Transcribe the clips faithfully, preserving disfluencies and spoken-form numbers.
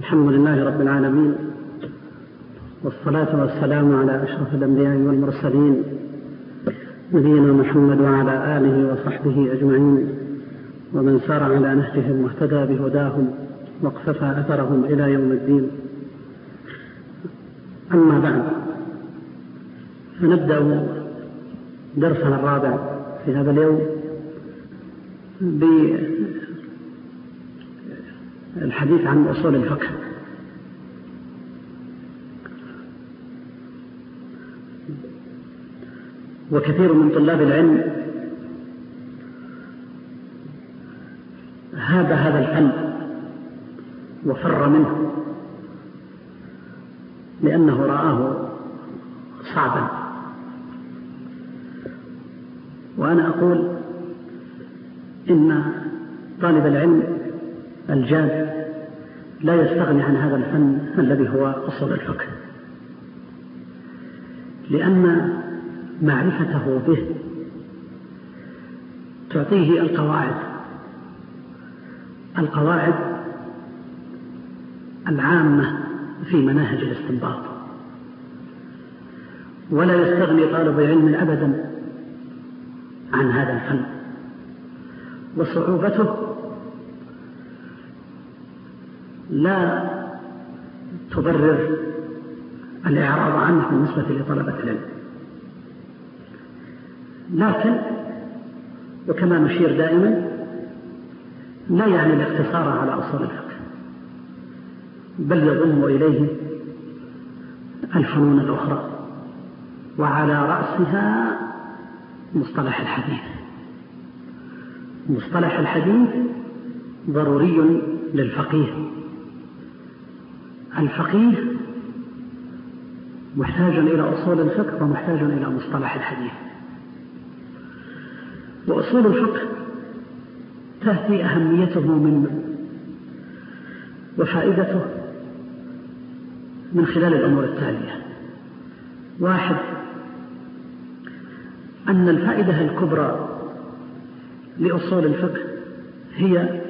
الحمد لله رب العالمين، والصلاة والسلام على أشرف الأنبياء والمرسلين نبينا محمد وعلى آله وصحبه أجمعين، ومن سار على نهجهم واهتدى بهداهم واقتفى أثرهم إلى يوم الدين. أما بعد، فنبدأ درسنا الرابع في هذا اليوم بالحديث عن أصول الفقه. وكثير من طلاب العلم هاب هذا الفن وفر منه لأنه رآه صعبا، وأنا أقول إن طالب العلم الجاد لا يستغني عن هذا الفن الذي هو أصول الفقه، لأن معرفته به تعطيه القواعد القواعد العامة في مناهج الاستنباط. ولا يستغني طالب علم أبدا عن هذا الفن، وصعوبته لا تبرر الإعراض عنه بالنسبة لطلبة العلم، لكن وكما نشير دائما لا يعني الاقتصار على أصول الفقه، بل يضم إليه الفنون الأخرى، وعلى رأسها مصطلح الحديث. مصطلح الحديث ضروري للفقيه. الفقيه محتاج إلى أصول الفقه ومحتاج إلى مصطلح الحديث. وأصول الفقه تأتي أهميته من وفائدته من خلال الأمور التالية: واحد، أن الفائدة الكبرى لأصول الفقه هي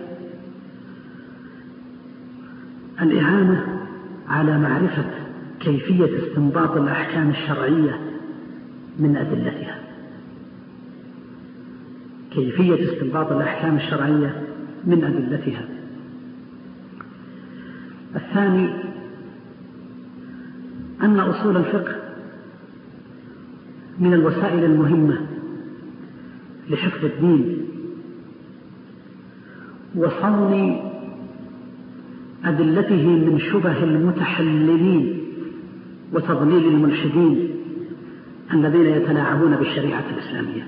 الإعانة على معرفة كيفية استنباط الأحكام الشرعية من أدلتها. كيفية استنباط الأحكام الشرعية من أدلتها. الثاني، أن أصول الفقه من الوسائل المهمة لحفظ الدين وصون أدلته من شبه المتحللين وتضليل الملحدين الذين يتلاعبون بالشريعة الإسلامية.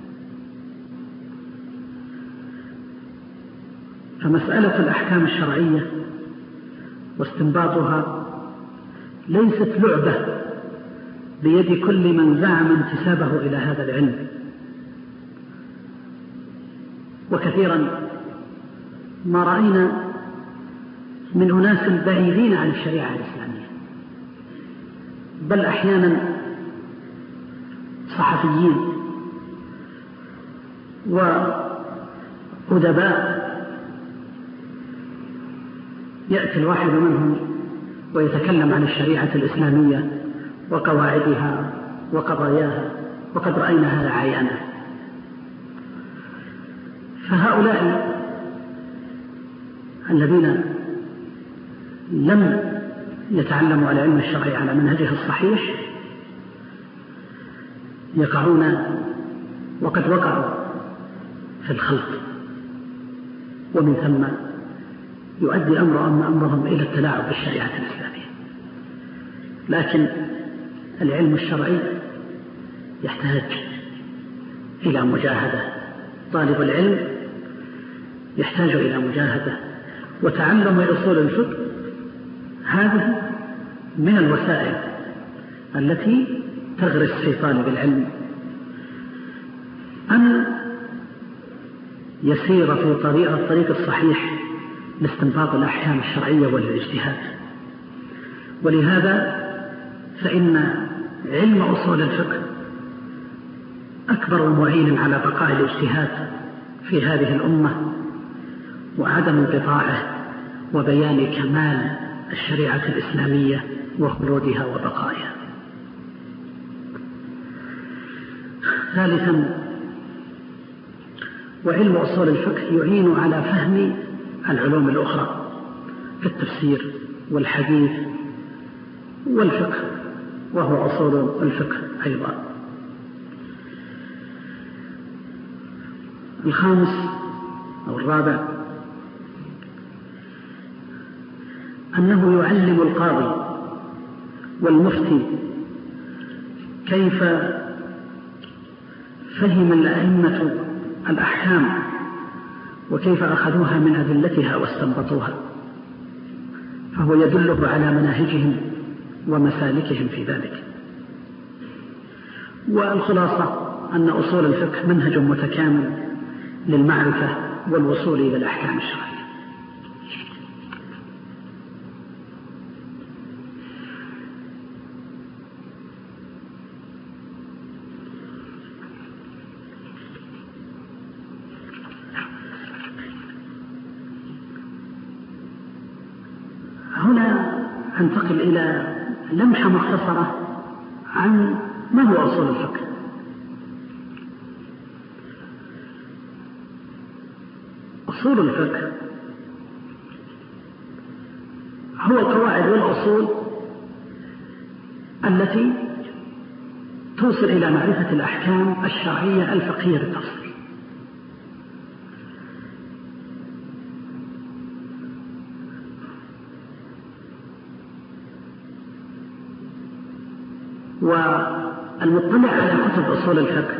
فمسألة الأحكام الشرعية واستنباطها ليست لعبة بيد كل من زعم انتسابه إلى هذا العلم. وكثيرا ما رأينا من أناس بعيدين عن الشريعة الإسلامية، بل أحيانا صحفيين وأدباء يأتي الواحد منهم ويتكلم عن الشريعة الإسلامية وقواعدها وقضاياها، وقد رأينا هذا عيانا. فهؤلاء الذين لم يتعلموا العلم الشرعي على منهجه الصحيح يقعون وقد وقعوا في الخلط، ومن ثم يؤدي أمر أم أمرهم إلى التلاعب بالشريعة الإسلامية. لكن العلم الشرعي يحتاج إلى مجاهدة. طالب العلم يحتاج إلى مجاهدة، وتعلم أصول الفقه هذه من الوسائل التي تغرس في طالب العلم أن يسير في طريق الطريق الصحيح لاستنباط الأحكام الشرعية والاجتهاد. ولهذا فإن علم أصول الفقه أكبر معين على بقاء الاجتهاد في هذه الأمة وعدم انقطاعه وبيان كمال الشريعة الإسلامية وخلودها وبقائها. ثالثا، وعلم أصول الفقه يعين على فهم العلوم الأخرى كالتفسير والحديث والفقه، وهو أصول الفقه أيضا. الخامس أو الرابع أنه يعلم القاضي والمفتي كيف فهم الأئمة الأحكام وكيف أخذوها من أدلتها واستنبطوها، فهو يدله على مناهجهم ومسالكهم في ذلك. والخلاصة أن أصول الفقه منهج متكامل للمعرفة والوصول إلى الأحكام الشرعية. هنا أنتقل إلى لمحة مختصرة عن ما هو أصول الفقه. أصول الفقه هو القواعد والأصول التي توصل إلى معرفة الأحكام الشرعية الفقهية بالتفصيل. والمطلع على كتب أصول الفقه،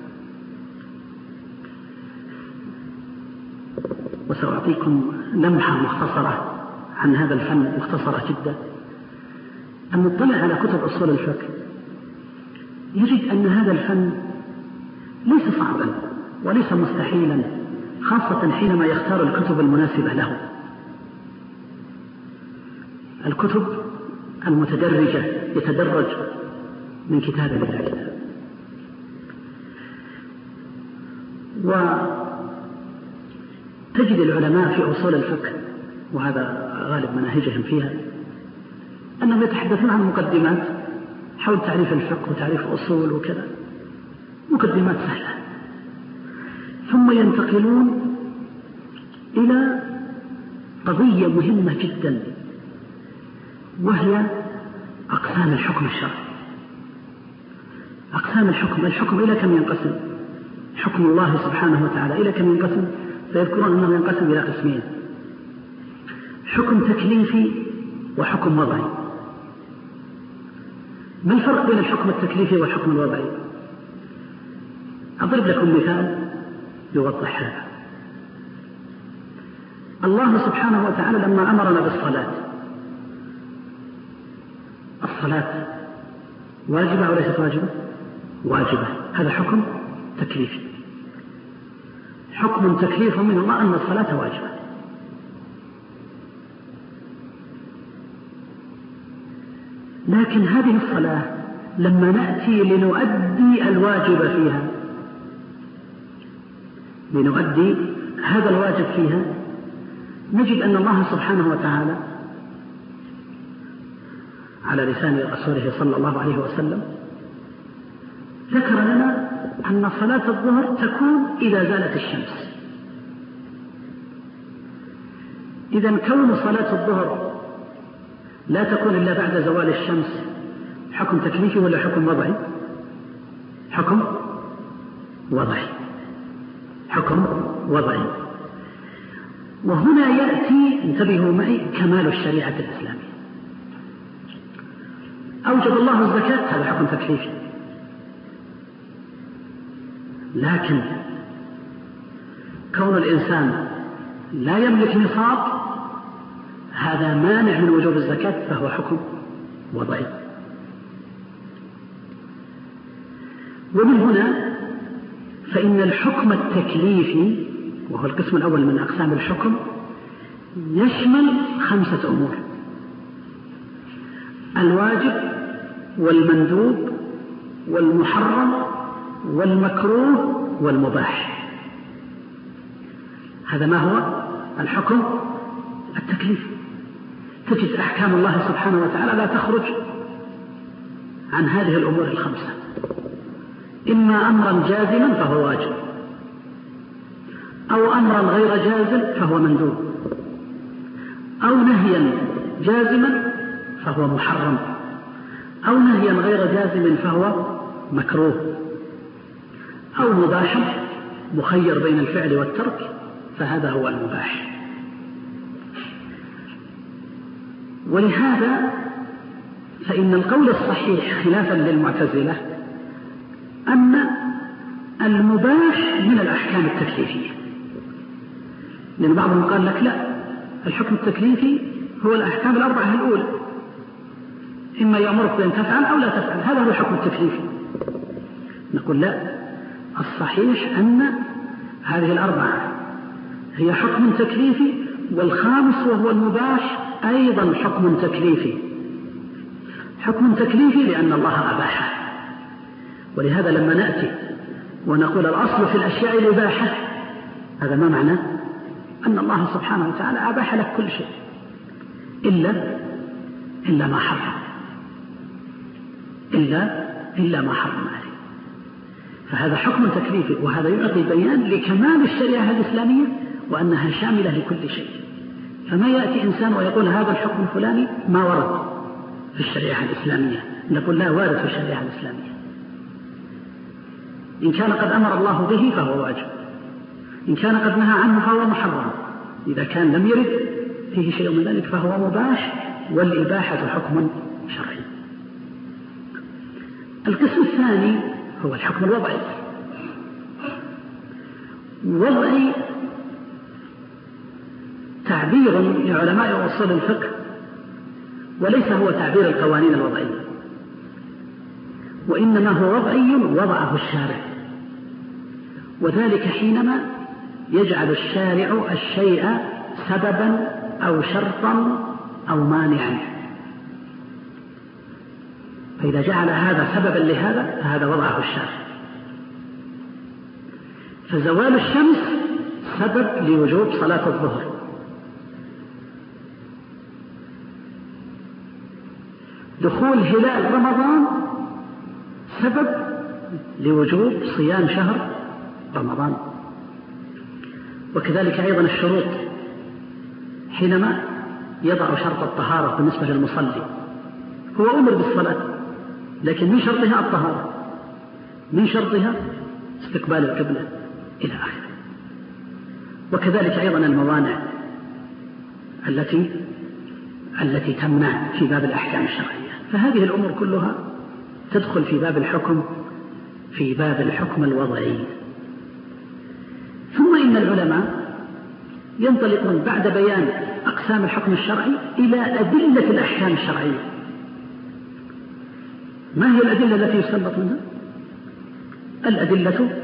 وسأعطيكم لمحة مختصرة عن هذا الفن مختصرة جدا. المطلع على كتب أصول الفقه يجد أن هذا الفن ليس صعبا وليس مستحيلا، خاصة حينما يختار الكتب المناسبة له، الكتب المتدرجة، يتدرج من كتاب إلى كتاب. وتجد العلماء في أصول الفقه، وهذا غالب مناهجهم فيها، أنهم يتحدثون عن مقدمات حول تعريف الفقه وتعريف أصول وكذا، مقدمات سهلة، ثم ينتقلون إلى قضية مهمة جدا، وهي أقسام الحكم الشرعي. أقسام الحكم، الحكم إلى كم ينقسم؟ حكم الله سبحانه وتعالى إلى كم ينقسم؟ فيذكرون أنه ينقسم إلى قسمين: حكم تكليفي وحكم وضعي. ما الفرق بين الحكم التكليفي والحكم الوضعي؟ أضرب لكم مثال يوضح هذا. الله سبحانه وتعالى لما أمرنا بالصلاة، الصلاة واجبة وليست واجبة؟ واجبة. هذا حكم تكليفي، حكم تكليف من الله أن الصلاة واجبة. لكن هذه الصلاة لما نأتي لنؤدي الواجب فيها، لنؤدي هذا الواجب فيها، نجد أن الله سبحانه وتعالى على لسان رسوله صلى الله عليه وسلم ذكر لنا أن صلاة الظهر تكون إذا زالت الشمس. إذن كون صلاة الظهر لا تكون إلا بعد زوال الشمس حكم تكليفي ولا حكم وضعي؟ حكم وضعي، حكم وضعي. وهنا يأتي، انتبهوا معي، كمال الشريعة الإسلامية. أوجب الله الزكاة، هذا حكم تكليفي، لكن كون الإنسان لا يملك نصاب هذا مانع من وجوب الزكاة، فهو حكم وضعي. ومن هنا فإن الحكم التكليفي، وهو القسم الأول من أقسام الحكم، يشمل خمسة أمور: الواجب والمندوب والمحرم والمكروه والمباح. هذا ما هو الحكم التكليفي. تجد أحكام الله سبحانه وتعالى لا تخرج عن هذه الأمور الخمسة، إما أمرا جازما فهو واجب، أو أمرا غير جازم فهو مندوب، أو نهيا جازما فهو محرم، أو نهيا غير جازم فهو مكروه، أو مباح مخير بين الفعل والترك فهذا هو المباح. ولهذا فإن القول الصحيح خلافا للمعتزلة أن المباح من الأحكام التكليفية، لأن بعضهم قال لك لا، الحكم التكليفي هو الأحكام الأربعة الأولى، إما يأمرك بأن تفعل أو لا تفعل، هذا هو الحكم التكليفي. نقول لا، الصحيح أن هذه الأربعة هي حكم تكليفي، والخامس وهو المباح أيضا حكم تكليفي. حكم تكليفي لأن الله أباحه، ولهذا لما نأتي ونقول الأصل في الأشياء الإباحة، هذا ما معناه أن الله سبحانه وتعالى أباح لك كل شيء إلا إلا ما حرم، إلا إلا ما حرم عليه. فهذا حكم تكليفي، وهذا يعطي بيان لكمال الشريعة الإسلامية وأنها شاملة لكل شيء. فما يأتي إنسان ويقول هذا الحكم الفلاني ما ورد في الشريعة الإسلامية، نقول لا، وارد في الشريعة الإسلامية. إن كان قد أمر الله به فهو واجب، إن كان قد نهى عنه فهو محرم، إذا كان لم يرد فيه شيء من ذلك فهو مباح، والإباحة حكم شرعي. القسم الثاني هو الحكم الوضعي. وضعي تعبير لعلماء أصول الفقه، وليس هو تعبير القوانين الوضعية، وإنما هو وضعي وضعه الشارع، وذلك حينما يجعل الشارع الشيء سببا أو شرطا أو مانعا. فإذا جعل هذا سببا لهذا فهذا وضعه الشارع. فزوال الشمس سبب لوجوب صلاة الظهر، دخول هلال رمضان سبب لوجوب صيام شهر رمضان. وكذلك أيضا الشروط، حينما يضع شرط الطهارة بالنسبة للمصلي، هو أمر بالصلاة لكن من شرطها الطهارة، من شرطها استقبال القبلة إلى آخره. وكذلك أيضا الموانع التي التي تمنع في باب الأحكام الشرعية. فهذه الأمور كلها تدخل في باب الحكم في باب الحكم الوضعي. ثم إن العلماء ينطلقون بعد بيان أقسام الحكم الشرعي إلى أدلة الأحكام الشرعية. ما هي الأدلة التي يستنبط منها؟ الأدلة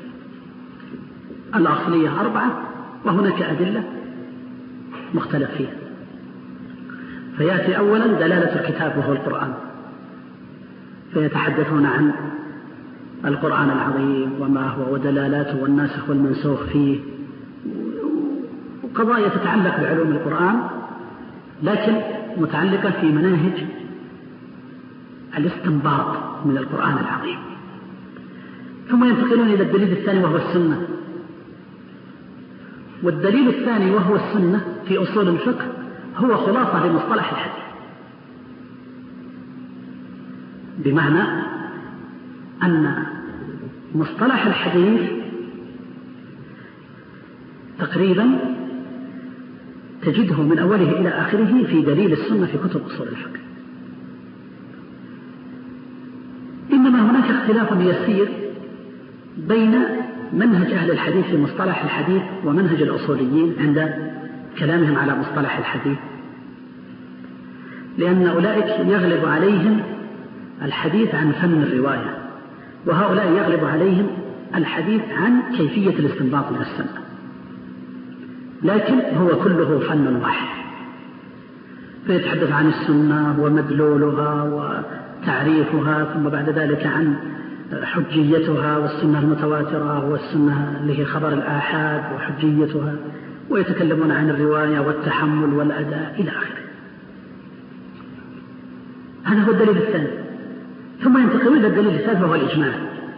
الأصلية أربعة، وهناك أدلة مختلف فيها. فيأتي أولا دلالة الكتاب وهو القرآن، فيتحدثون عن القرآن العظيم وما هو ودلالاته والناسخ والمنسوخ فيه، وقضايا تتعلق بعلوم القرآن لكن متعلقة في مناهج الاستنباط من القرآن العظيم. ثم ينتقلون إلى الدليل الثاني وهو السنة. والدليل الثاني وهو السنة في أصول الفقه هو خلاصة لمصطلح الحديث، بمعنى أن مصطلح الحديث تقريبا تجده من أوله إلى آخره في دليل السنة في كتب أصول الفقه. إنما هناك اختلاف يسير بين منهج أهل الحديث في مصطلح الحديث ومنهج الأصوليين عند كلامهم على مصطلح الحديث، لأن أولئك يغلب عليهم الحديث عن فن الرواية، وهؤلاء يغلب عليهم الحديث عن كيفية الاستنباط من السنة، لكن هو كله فن واحد. فيتحدث عن السنة ومدلولها وتعريفها، ثم بعد ذلك عن حجيتها والسنة المتواترة والسنة اللي هي خبر الآحاد وحجيتها، ويتكلمون عن الرواية والتحمل والأداء إلى آخره. هذا هو الدليل الثاني. ثم ينتقل إلى الدليل الثالث وهو الإجماع.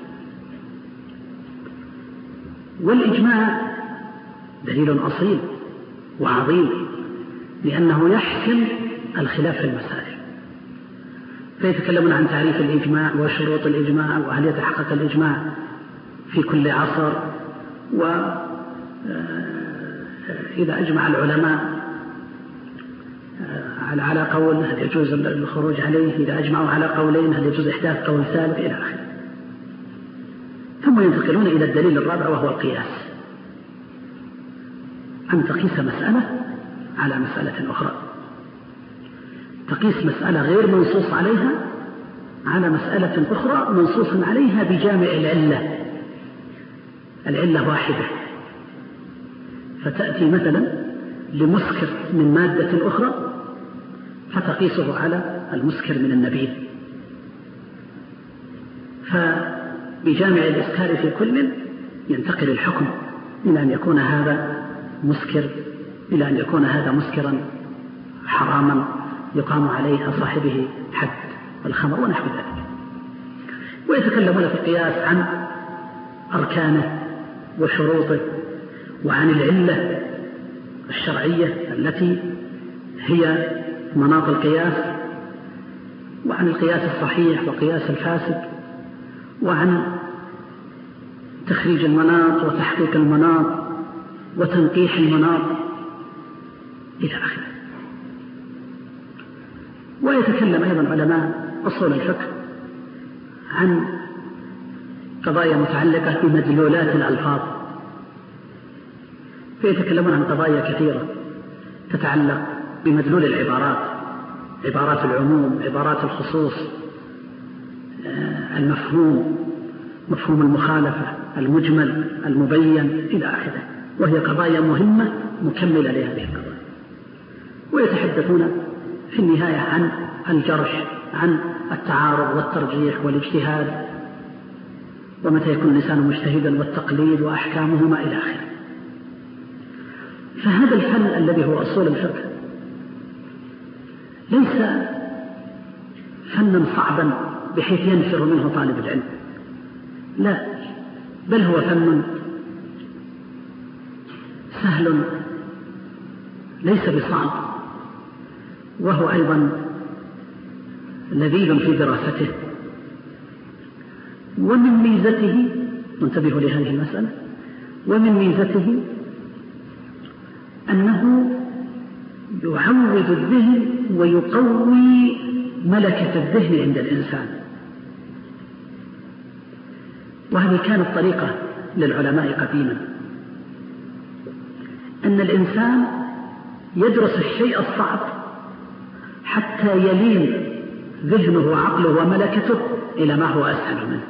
والإجماع دليل أصيل وعظيم، لأنه يحسم الخلاف في المسائل. فيتكلمون عن تعريف الإجماع وشروط الإجماع، وهل يتحقق الإجماع في كل عصر، وإذا أجمع العلماء على قول هل يجوز الخروج عليه، إذا أجمعوا على قولين هل يجوز إحداث قول ثالث، إلى آخره. ثم ينتقلون إلى الدليل الرابع وهو القياس، أن تقيس مسألة على مسألة أخرى، تقيس مسألة غير منصوص عليها على مسألة أخرى منصوص عليها بجامع العلة، العلة واحدة، فتأتي مثلا لمسكر من مادة أخرى فتقيسه على المسكر من النبيذ، فبجامع الإسكار في كل ينتقل الحكم إلى أن يكون هذا مسكر إلى أن يكون هذا مسكرا حراما يقام عليه صاحبه حد الخمر ونحو ذلك. ويتكلمون في القياس عن أركانه وشروطه، وعن العلة الشرعية التي هي مناط القياس، وعن القياس الصحيح وقياس الفاسد، وعن تخريج المناط وتحقيق المناط وتنقيح المناط إلى آخره. ويتكلم أيضا علماء أصول الفقه عن قضايا متعلقة بمدلولات الألفاظ، فيتكلمون عن قضايا كثيرة تتعلق بمدلول العبارات، عبارات العموم، عبارات الخصوص، المفهوم، مفهوم المخالفة، المجمل، المبين، إلى آخره، وهي قضايا مهمة مكملة لهذه القضايا. ويتحدثون في النهاية عن الجرح، عن التعارض والترجيح والاجتهاد، ومتى يكون الإنسان مجتهدا، والتقليد وأحكامهما إلى آخره. فهذا الفن الذي هو أصول الفقه ليس فنا صعبا بحيث ينفر منه طالب العلم، لا، بل هو فن سهل ليس بصعب، وهو أيضا لذيذ في دراسته. ومن ميزته، انتبهوا لهذه المسألة، ومن ميزته أنه يعود الذهن ويقوي ملكة الذهن عند الإنسان. وهذه كانت طريقة للعلماء قديما، أن الإنسان يدرس الشيء الصعب حتى يلين ذهنه وعقله وملكته إلى ما هو أسهل منه.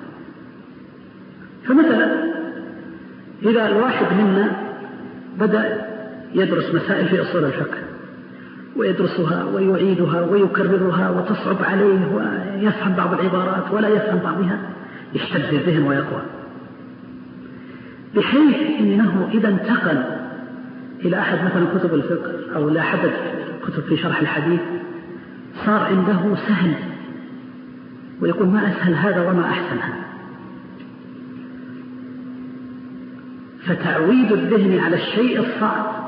فمثلا إذا الواحد منا بدأ يدرس مسائل في أصول الفقه ويدرسها ويعيدها ويكررها وتصعب عليه ويفهم بعض العبارات ولا يفهم بعضها، يشتد الذهن ويقوى، بحيث إنه إذا انتقل إلى أحد مثلا كتب الفقه أو إلى أحد كتب في شرح الحديث صار عنده سهل، ويقول ما أسهل هذا وما أحسن هذا. فتعويد الذهن على الشيء الصعب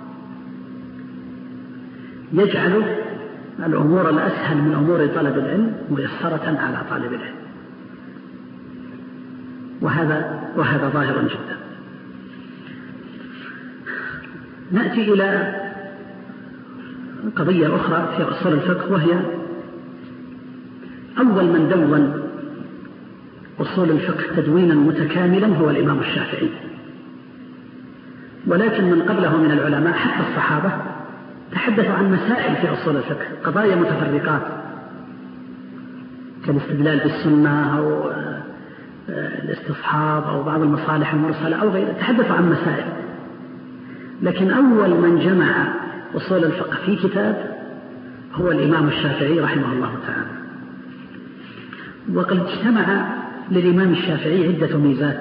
يجعل الأمور الأسهل من أمور طلب العلم ميسرة على طالب العلم، وهذا وهذا ظاهر جدا. نأتي إلى قضية أخرى في أصول الفقه، وهي أول من دون أصول الفقه تدوينا متكاملا هو الإمام الشافعي، ولكن من قبله من العلماء حتى الصحابة تحدثوا عن مسائل في أصول الفقه، قضايا متفرقات كالاستدلال بالسنة أو الاستصحاب أو بعض المصالح المرسلة أو غيره، تحدثوا عن مسائل. لكن أول من جمع أصول الفقه في كتاب هو الإمام الشافعي رحمه الله تعالى. وقد اجتمع للإمام الشافعي عدة ميزات،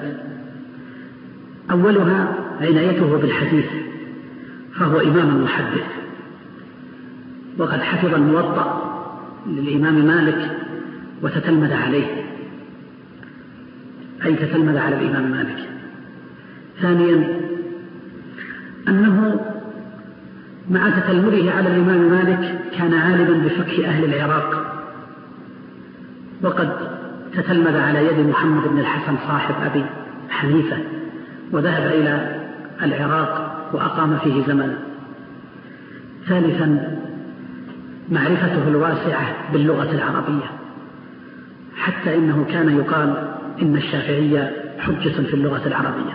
أولها عنايته بالحديث، فهو إمام محدث، وقد حفظ الموطأ للإمام مالك وتتلمذ عليه، أي تتلمذ على الإمام مالك. ثانيا أنه مع تتلمذه على الإمام مالك كان عالما بفقه أهل العراق، وقد تتلمذ على يد محمد بن الحسن صاحب أبي حنيفة، وذهب إلى العراق وأقام فيه زمنا. ثالثا معرفته الواسعة باللغة العربية، حتى إنه كان يقال إن الشافعي حجة في اللغة العربية.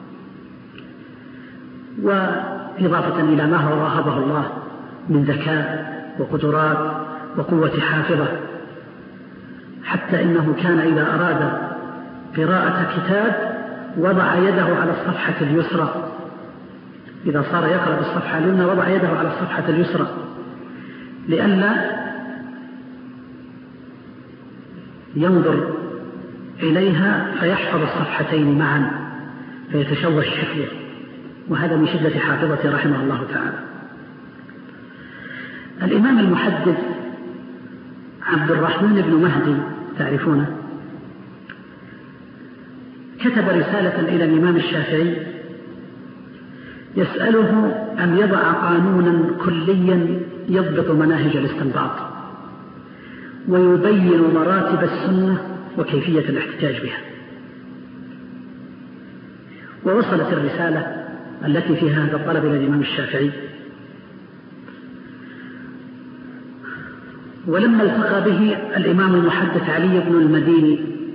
وإضافة إلى ما هو وهبه الله من ذكاء وقدرات وقوة حافظة، حتى إنه كان إذا أراد قراءة كتاب وضع يده على الصفحة اليسرى، إذا صار يقرأ بالصفحة اليمنى وضع يده على الصفحة اليسرى لئلا ينظر إليها فيحفظ الصفحتين معا فيتشوش حفظه، وهذا من شدة حافظته رحمه الله تعالى. الإمام المحدث عبد الرحمن بن مهدي تعرفونه، كتب رسالة إلى الإمام الشافعي يسأله أن يضع قانونا كليا يضبط مناهج الاستنباط ويبين مراتب السنة وكيفية الاحتجاج بها. ووصلت الرسالة التي فيها هذا الطلب إلى الإمام الشافعي، ولما التقى به الإمام المحدث علي بن المديني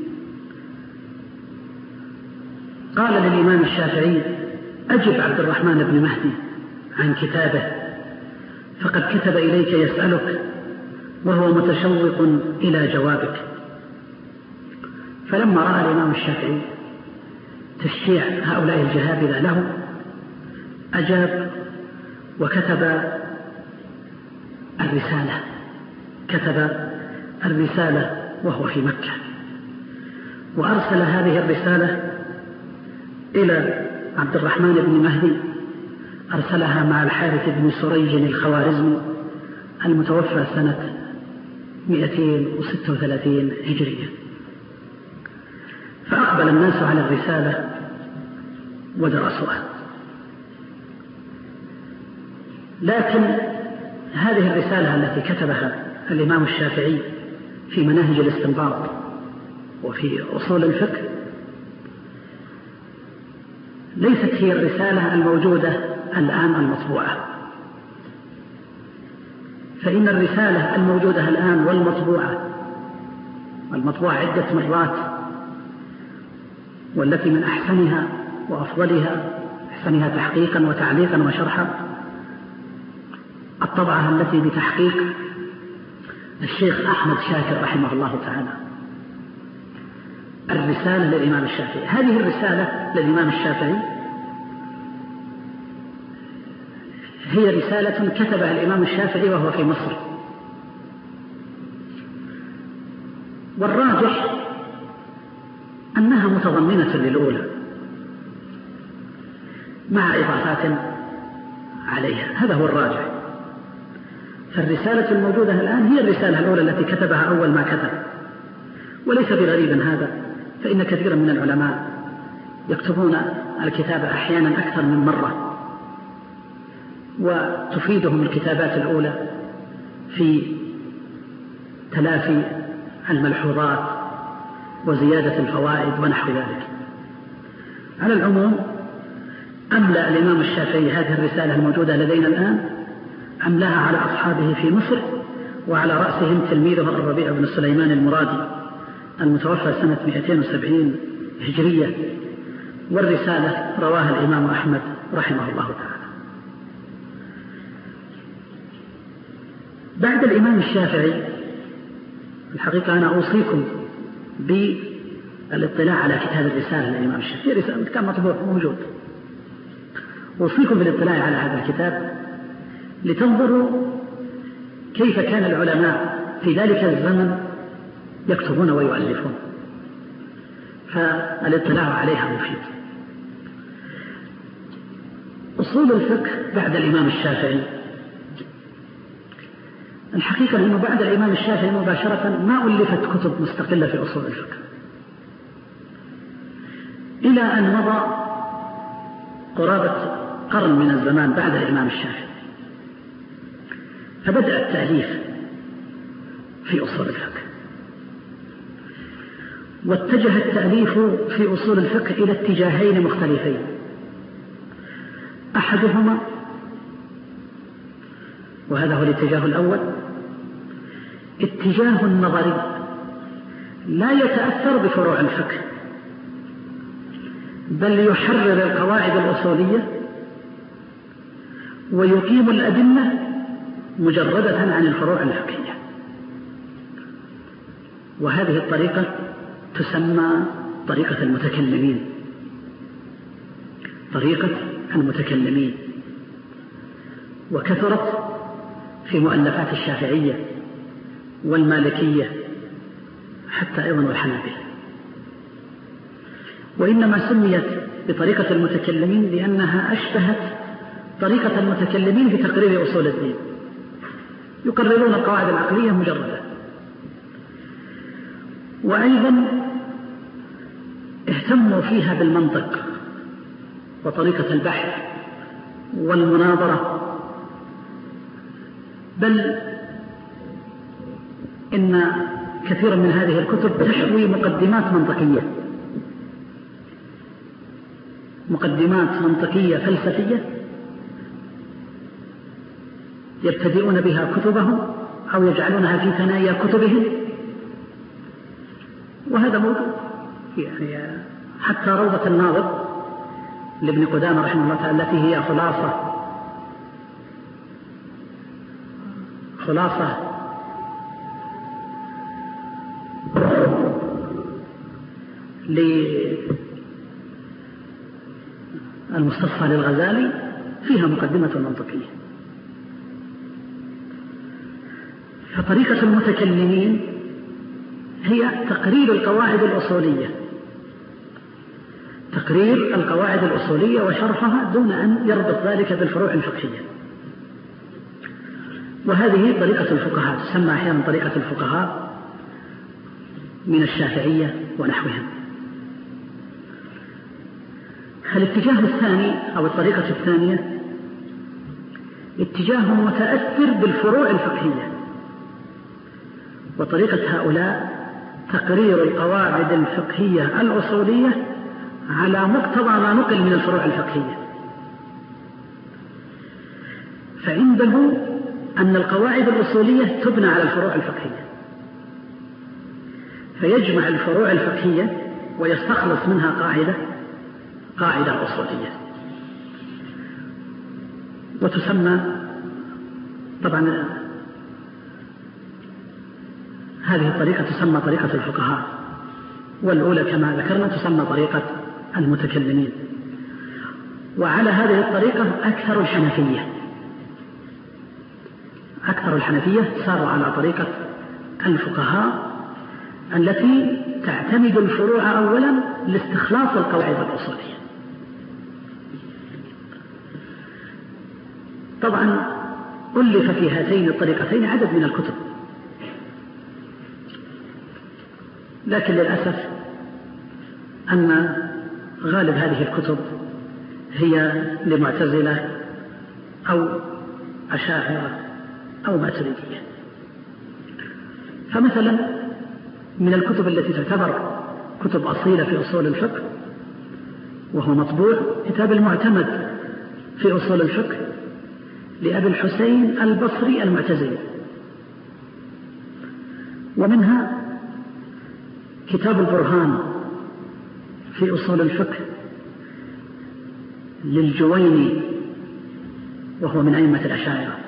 قال للإمام الشافعي: أجب عبد الرحمن بن مهدي عن كتابه، فقد كتب إليك يسألك وهو متشوق إلى جوابك. فلما رأى الإمام الشافعي تشجيع هؤلاء الجهابذة له أجاب وكتب الرسالة كتب الرسالة وهو في مكة، وأرسل هذه الرسالة إلى عبد الرحمن بن مهدي، أرسلها مع الحارث بن سريج الخوارزمي المتوفى سنة مئتين وستة وثلاثين هجرية. فأقبل الناس على الرسالة ودرسوها، لكن هذه الرسالة التي كتبها الإمام الشافعي في مناهج الاستنباط وفي أصول الفقه ليست هي الرسالة الموجودة الآن المطبوعة، فإن الرسالة الموجودة الآن والمطبوعة والمطبوعة عدة مرات، والتي من أحسنها وأفضلها أحسنها تحقيقا وتعليقا وشرحا الطبعة التي بتحقيق الشيخ أحمد شاكر رحمه الله تعالى، الرسالة للإمام الشافعي. هذه الرسالة للإمام الشافعي هي رسالة كتبها الإمام الشافعي وهو في مصر، والراجح أنها متضمنة للأولى مع إضافات عليها، هذا هو الراجح. فالرسالة الموجودة الآن هي الرسالة الأولى التي كتبها أول ما كتب، وليس بغريب هذا، فإن كثيرا من العلماء يكتبون الكتاب أحيانا أكثر من مرة، وتفيدهم الكتابات الأولى في تلافي الملحوظات وزيادة الفوائد ونحو ذلك. على العموم أملأ الإمام الشافعي هذه الرسالة الموجودة لدينا الآن، أملاها على أصحابه في مصر، وعلى رأسهم تلميذه الربيع بن سليمان المرادي المتوفى سنة مئتين وسبعين هجرية، والرسالة رواها الإمام أحمد رحمه الله تعالى. بعد الإمام الشافعي الحقيقة أنا أوصيكم بالاطلاع على كتاب الرسالة للإمام الشافعي، رسالة كان مطبوع موجود، أوصيكم بالاطلاع على هذا الكتاب لتنظروا كيف كان العلماء في ذلك الزمن يكتبون ويؤلفون، فالاطلاع عليها مفيد. أصول الفقه بعد الإمام الشافعي، الحقيقة أنه بعد الإمام الشافعي مباشرة ما ألفت كتب مستقلة في أصول الفقه، إلى أن مضى قرابة قرن من الزمان بعد الإمام الشافعي، فبدأ التأليف في أصول الفقه، واتجه التأليف في أصول الفقه إلى اتجاهين مختلفين. أحدهما، وهذا هو الاتجاه الأول، اتجاه نظري لا يتأثر بفروع الفقه، بل يحرر القواعد الأصولية ويقيم الأدلة مجردة عن الفروع الفقهية. وهذه الطريقة تسمى طريقة المتكلمين، طريقة المتكلمين، وكثرت في مؤلفات الشافعية والمالكية حتى أيضا الحنابلة. وإنما سميت بطريقة المتكلمين لأنها أشبهت طريقة المتكلمين في تقرير أصول الدين، يقررون القواعد العقلية مجردة. وأيضا اهتموا فيها بالمنطق وطريقة البحث والمناظرة، بل إن كثيرا من هذه الكتب تحوي مقدمات منطقية، مقدمات منطقية فلسفية يبتدئون بها كتبهم أو يجعلونها في ثنايا كتبهم، وهذا موجود يعني حتى روضة الناظر لابن قدامة رحمه الله تعالى التي هي خلاصة خلاصة للمستصفى للغزالي فيها مقدمة منطقية. فطريقة المتكلمين هي تقرير القواعد الأصولية، تقرير القواعد الأصولية وشرحها دون أن يربط ذلك بالفروع الفقهية. وهذه طريقة الفقهاء، تسمى أحيانا طريقة الفقهاء من الشافعية ونحوهم. الاتجاه الثاني أو الطريقة الثانية اتجاه متأثر بالفروع الفقهية، وطريقة هؤلاء تقرير القواعد الفقهية الأصولية على مقتضى ما نقل من الفروع الفقهية. فعنده أن القواعد الأصولية تبنى على الفروع الفقهية، فيجمع الفروع الفقهية ويستخلص منها قاعدة قاعدة أصولية، وتسمى طبعا هذه الطريقة تسمى طريقة الفقهاء، والأولى كما ذكرنا تسمى طريقة المتكلمين. وعلى هذه الطريقة أكثر الحنفية أكثر الحنفية صاروا على طريقة الفقهاء التي تعتمد الفروع أولا لاستخلاص القواعد الأصولية. طبعا ألف في هاتين الطريقتين عدد من الكتب، لكن للأسف أن غالب هذه الكتب هي لمعتزلة أو أشاعرة أو ماتريدية. فمثلا من الكتب التي تعتبر كتب أصيلة في أصول الفقه وهو مطبوع كتاب المعتمد في أصول الفقه لأبي الحسين البصري المعتزلي، ومنها كتاب البرهان في أصول الفقه للجويني وهو من أئمة الأشاعرة،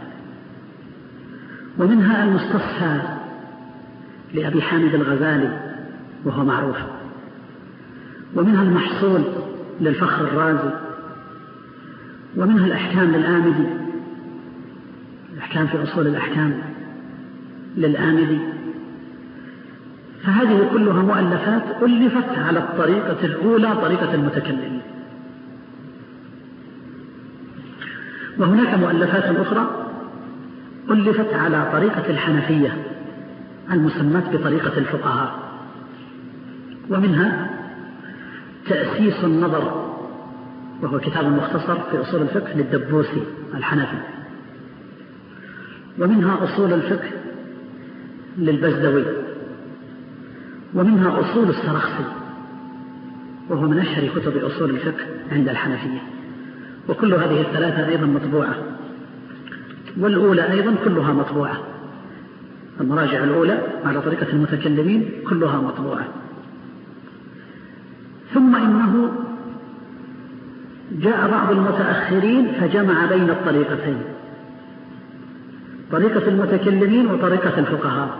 ومنها المستصفى لأبي حامد الغزالي وهو معروف، ومنها المحصول للفخر الرازي، ومنها الأحكام للآمدي، الأحكام في أصول الأحكام للآمدي. فهذه كلها مؤلفات ألفت على الطريقة الأولى طريقة المتكلمين. وهناك مؤلفات أخرى ألفت على طريقة الحنفية المسماة بطريقة الفقهاء، ومنها تأسيس النظر، وهو كتاب مختصر في أصول الفقه للدبوسي الحنفي، ومنها أصول الفقه للبزدوي، ومنها أصول السرخسي، وهو من أشهر كتب أصول الفقه عند الحنفية، وكل هذه الثلاثة أيضا مطبوعة، والأولى أيضا كلها مطبوعة. المراجع الأولى على طريقة المتكلمين كلها مطبوعة. ثم إنه جاء بعض المتأخرين فجمع بين الطريقتين، طريقة المتكلمين وطريقة الفقهاء،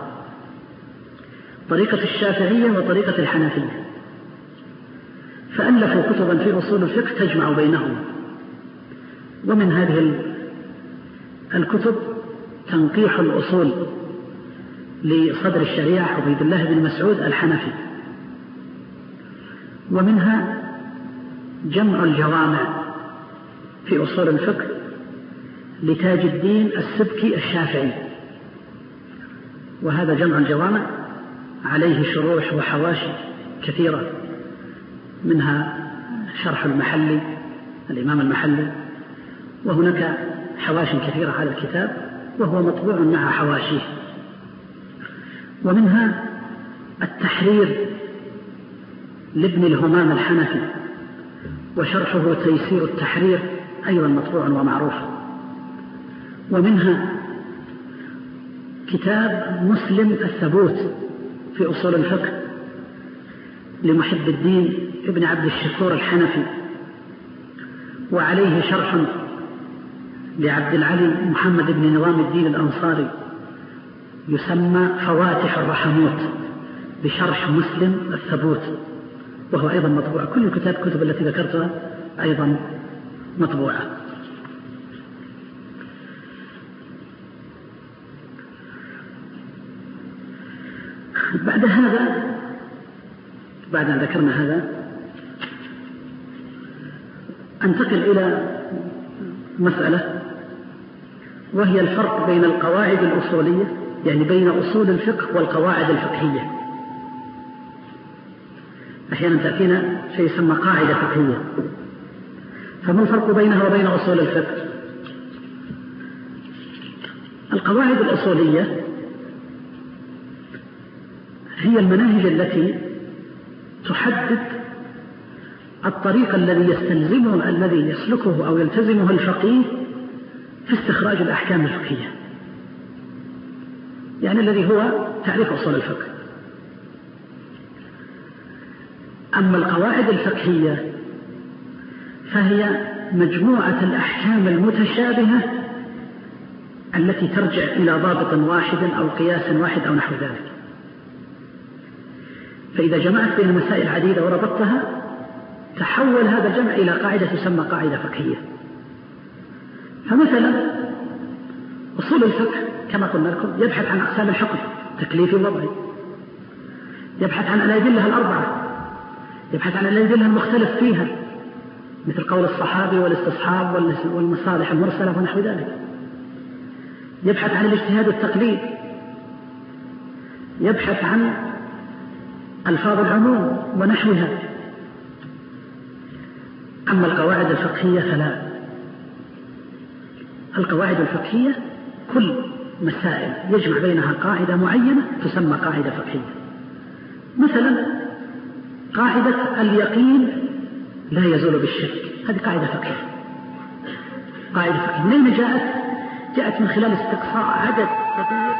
طريقة الشافعية وطريقة الحنفية، فألفوا كتبا في أصول الفقه تجمع بينهم. ومن هذه الكتب تنقيح الأصول لصدر الشريعة عبيد الله بن مسعود الحنفي، ومنها جمع الجوامع في أصول الفقه لتاج الدين السبكي الشافعي، وهذا جمع الجوامع عليه شروح وحواشي كثيرة، منها شرح المحلي الإمام المحلي، وهناك حواشي كثيرة على الكتاب وهو مطبوع مع حواشيه. ومنها التحرير لابن الهمام الحنفي، وشرحه تيسير التحرير أيضا مطبوع ومعروف. ومنها كتاب مسلم الثبوت في أصول الفقه لمحب الدين ابن عبد الشكور الحنفي، وعليه شرح لعبد العلي محمد بن نظام الدين الأنصاري يسمى فواتح الرحموت بشرح مسلم الثبوت، وهو أيضا مطبوع. كل الكتاب كتب التي ذكرتها أيضا مطبوعة. بعد هذا بعد أن ذكرنا هذا أنتقل إلى مسألة، وهي الفرق بين القواعد الأصولية، يعني بين أصول الفقه والقواعد الفقهية. أحيانا تأتينا شيء يسمى قاعدة فقهية، فما الفرق بينها وبين أصول الفقه؟ القواعد الأصولية هي المناهج التي تحدد الطريق الذي يستلزمه الذي يسلكه أو يلتزمه الفقيه في استخراج الأحكام الفقهية، يعني الذي هو تعريف أصول الفقه. أما القواعد الفقهية فهي مجموعة الأحكام المتشابهة التي ترجع إلى ضابط واحد أو قياس واحد أو نحو ذلك. فإذا جمعت بين مسائل عديدة وربطتها تحول هذا الجمع إلى قاعدة تسمى قاعدة فقهية. فمثلا أصول الفقه كما قلنا لكم يبحث عن أقسام الحكم تكليفي ووضعي، يبحث عن الأدلة الأربعة، يبحث عن الأدلة المختلف فيها مثل قول الصحابي والاستصحاب والمصالح المرسلة ونحو ذلك، يبحث عن الاجتهاد والتقليد، يبحث عن ألفاظ العموم ونحوها. أما القواعد الفقهية فلا، القواعد الفقهية كل مسائل يجمع بينها قاعدة معينة تسمى قاعدة فقهية. مثلا قاعدة اليقين لا يزول بالشك، هذه قاعدة فقهية. قاعدة فقهية من أين جاءت؟ جاءت من خلال استقصاء عدد كبير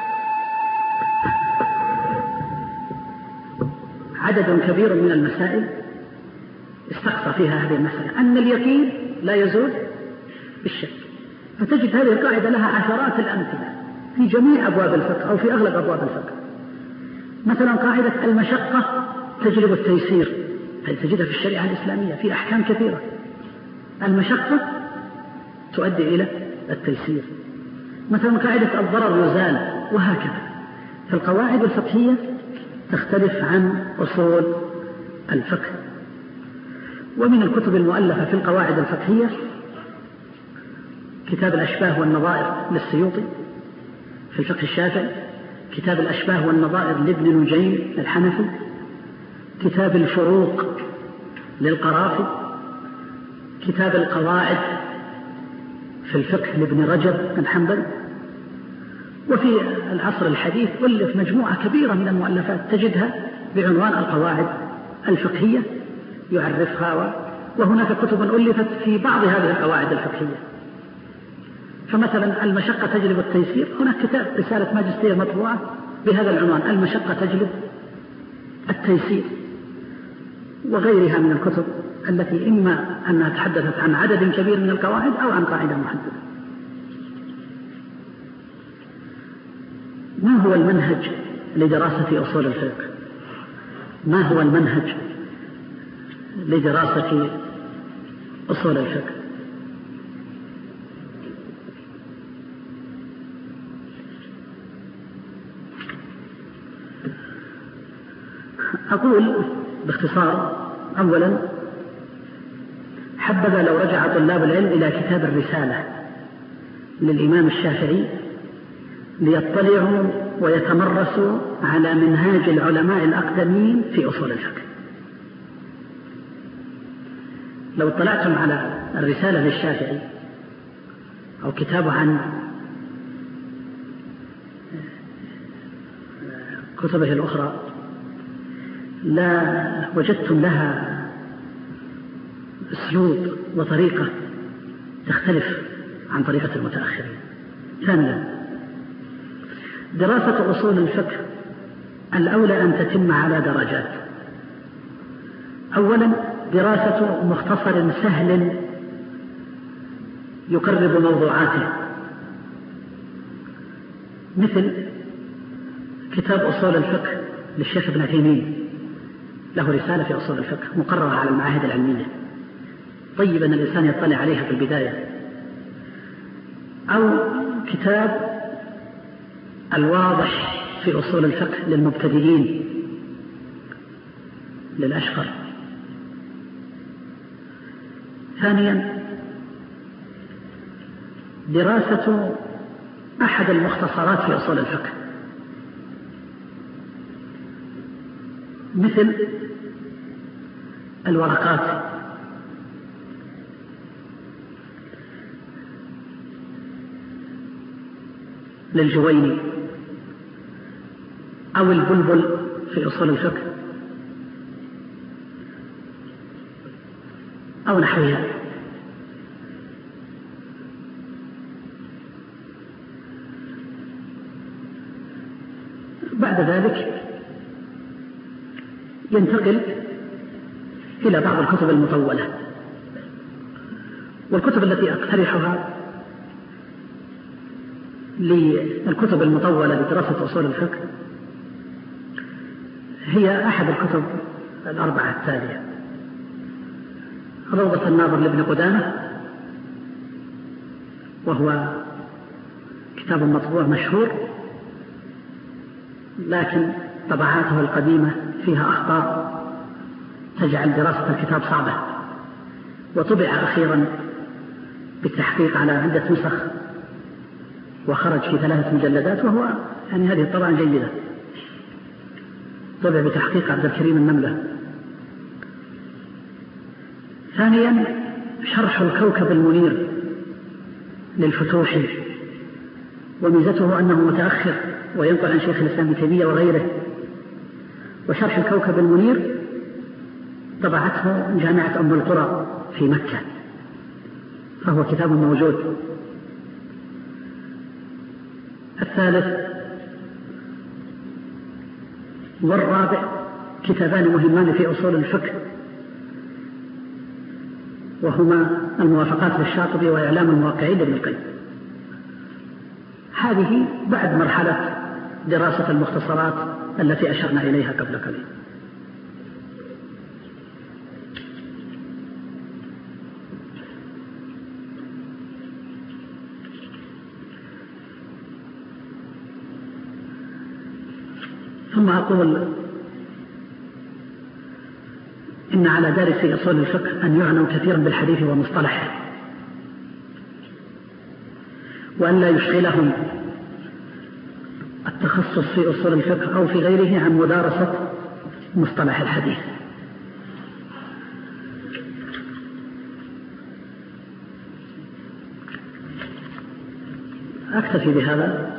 عدد كبير من المسائل استقصى فيها هذه المسألة أن اليقين لا يزول بالشك، فتجد هذه القاعدة لها عشرات الأمثلة في جميع أبواب الفقه أو في أغلب أبواب الفقه. مثلا قاعدة المشقة تجلب التيسير، هذه تجدها في الشريعة الإسلامية في أحكام كثيرة، المشقة تؤدي إلى التيسير. مثلا قاعدة الضرر يزال، وهكذا. فالقواعد الفقهية تختلف عن أصول الفقه. ومن الكتب المؤلفة في القواعد الفقهية كتاب الأشباه والنظائر للسيوطي، في الفقه الشافعي، كتاب الأشباه والنظائر لابن نجيم الحنفي، كتاب الفروق للقرافي، كتاب القواعد في الفقه لابن رجب الحنبلي. وفي العصر الحديث ألف مجموعة كبيرة من المؤلفات تجدها بعنوان القواعد الفقهية يعرفها، وهناك كتب ألفت في بعض هذه القواعد الفقهية. فمثلا المشقة تجلب التيسير، هناك كتاب رسالة ماجستير مطبوعة بهذا العنوان، المشقة تجلب التيسير، وغيرها من الكتب التي إما أنها تحدثت عن عدد كبير من القواعد أو عن قاعدة محددة. ما هو المنهج لدراسة أصول الفقه؟ ما هو المنهج لدراسة أصول الفقه؟ أقول باختصار: أولا، حبذا لو رجع طلاب العلم إلى كتاب الرسالة للإمام الشافعي ليطلعوا ويتمرسوا على منهاج العلماء الأقدمين في أصول الفقه. لو اطلعتم على الرسالة للشافعي أو كتابه عن كتبه الأخرى لا وجدتم لها أسلوب وطريقة تختلف عن طريقة المتأخرين. ثانيا، دراسة أصول الفقه الأولى أن تتم على درجات. أولا، دراسة مختصر سهل يقرب موضوعاته، مثل كتاب أصول الفقه للشيخ ابن عثيمين، له رسالة في أصول الفقه مقررة على المعاهد العلمية، طيب أن الإنسان يطلع عليها في البداية. أو كتاب الواضح في أصول الفقه للمبتدئين للأشقر. ثانيا، دراسة أحد المختصرات في أصول الفقه، مثل الورقات للجويني، أو البلبل في أصول الفقه، أو نحوها. بعد ذلك ينتقل إلى بعض الكتب المطولة، والكتب التي أقترحها للكتب المطولة لدراسة أصول الفقه هي أحد الكتب الأربعة التالية: روضة الناظر لابن قدامة، وهو كتاب مطبوع مشهور، لكن طبعاته القديمة فيها أخطاء تجعل دراسة الكتاب صعبة، وطبع أخيرا بالتحقيق على عدة نسخ وخرج في ثلاثة مجلدات، وهو يعني هذه الطبعة جيدة، طبع بتحقيق عبد الكريم النملة. ثانيا، شرح الكوكب المنير للفتوحي، وميزته أنه متأخر وينقل عن شيخ الإسلام ابن تيمية وغيره. وشرح الكوكب المنير طبعته جامعة أم القرى في مكة، فهو كتاب موجود. الثالث والرابع كتابان مهمان في أصول الفقه، وهما الموافقات للشاطبي وإعلام الموقعين لابن القيم. هذه بعد مرحلة دراسة المختصرات التي أشرنا إليها قبل قليل. ثم أقول إن على دارسي أصول الفقه أن يعنوا كثيرا بالحديث ومصطلحه، وأن لا يشغلهم التخصص في أصول الفقه أو في غيره عن مدارسة مصطلح الحديث. أكتفي بهذا.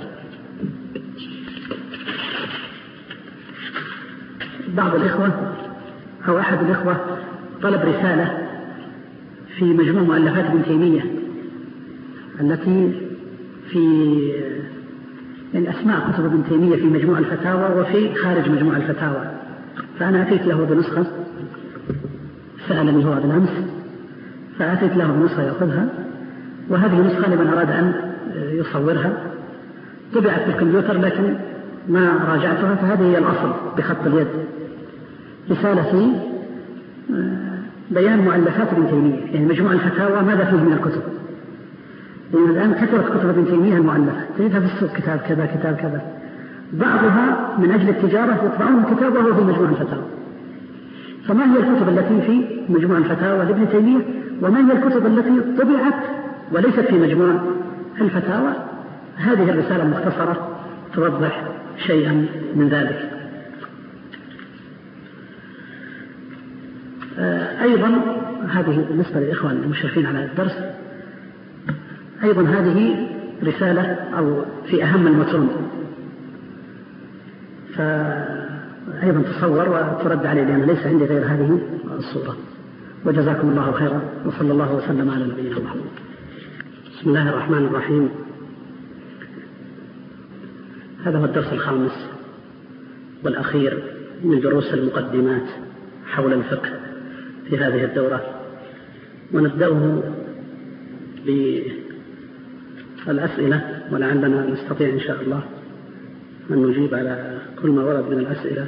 بعض الإخوة أو أحد الإخوة طلب رسالة في مجموع مؤلفات ابن تيمية التي في الأسماء كتب ابن تيمية في مجموع الفتاوى وفي خارج مجموع الفتاوى، فأنا أتيت له بنسخة، سألني هو بالأمس فأتيت له بنسخة يأخذها، وهذه نسخة لمن أراد أن يصورها، طبعت في الكمبيوتر لكن ما راجعتها، فهذه هي الأصل بخط اليد. رسالة في بيان مؤلفات ابن تيمية، يعني مجموع الفتاوى ماذا فيه من الكتب، لأن الآن كثرت كتب ابن تيمية المؤلفة، تجدها في السوق كتاب كذا كتاب كذا، بعضها من أجل التجارة يطبعون كتاب وهو في مجموع الفتاوى. فما هي الكتب التي في مجموع الفتاوى لابن تيمية، وما هي الكتب التي طبعت وليست في مجموع الفتاوى؟ هذه الرسالة مختصرة توضح شيئا من ذلك. أيضا هذه بالنسبة للإخوان المشرفين على الدرس، أيضا هذه رسالة أو في أهم المتون، فأيضا تصور وترد عليه لأن ليس عندي غير هذه الصورة. وجزاكم الله خيرا، وصلى الله وسلم على نبينا محمد. بسم الله الرحمن الرحيم. هذا هو الدرس الخامس والأخير من دروس المقدمات حول الفقه في هذه الدورة، ونبدأه بالأسئلة، ولعلنا نستطيع إن شاء الله أن نجيب على كل ما ورد من الأسئلة.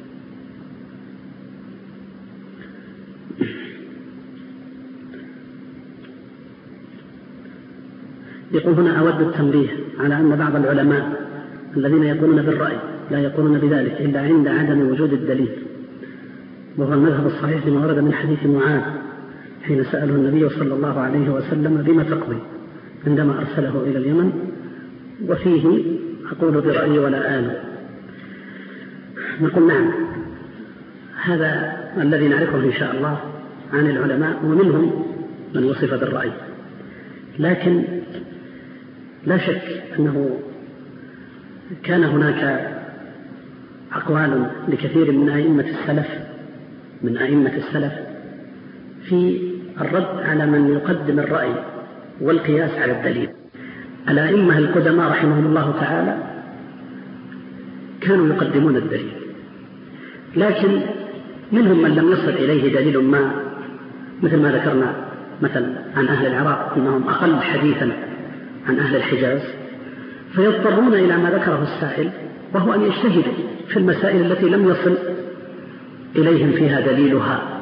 يقول هنا: أود التنبيه على أن بعض العلماء الذين يقولون بالرأي لا يقولون بذلك إلا عند عدم وجود الدليل، وهو المذهب الصحيح لما ورد من حديث معاذ حين سأله النبي صلى الله عليه وسلم: بما تقضي؟ عندما أرسله إلى اليمن، وفيه: أقول برأيي ولا آل. نقول: نعم، هذا الذي نعرفه إن شاء الله عن العلماء، ومنهم من وصف بالرأي، لكن لا شك أنه كان هناك أقوال لكثير من أئمة السلف من أئمة السلف في الرد على من يقدم الرأي والقياس على الدليل. الأئمة القدماء رحمهم الله تعالى كانوا يقدمون الدليل، لكن منهم من لم يصل إليه دليل ما، مثل ما ذكرنا مثلا عن أهل العراق أنهم أقل حديثا عن أهل الحجاز، فيضطرون إلى ما ذكره السائل، وهو أن يجتهدوا في المسائل التي لم يصل إليهم فيها دليلها.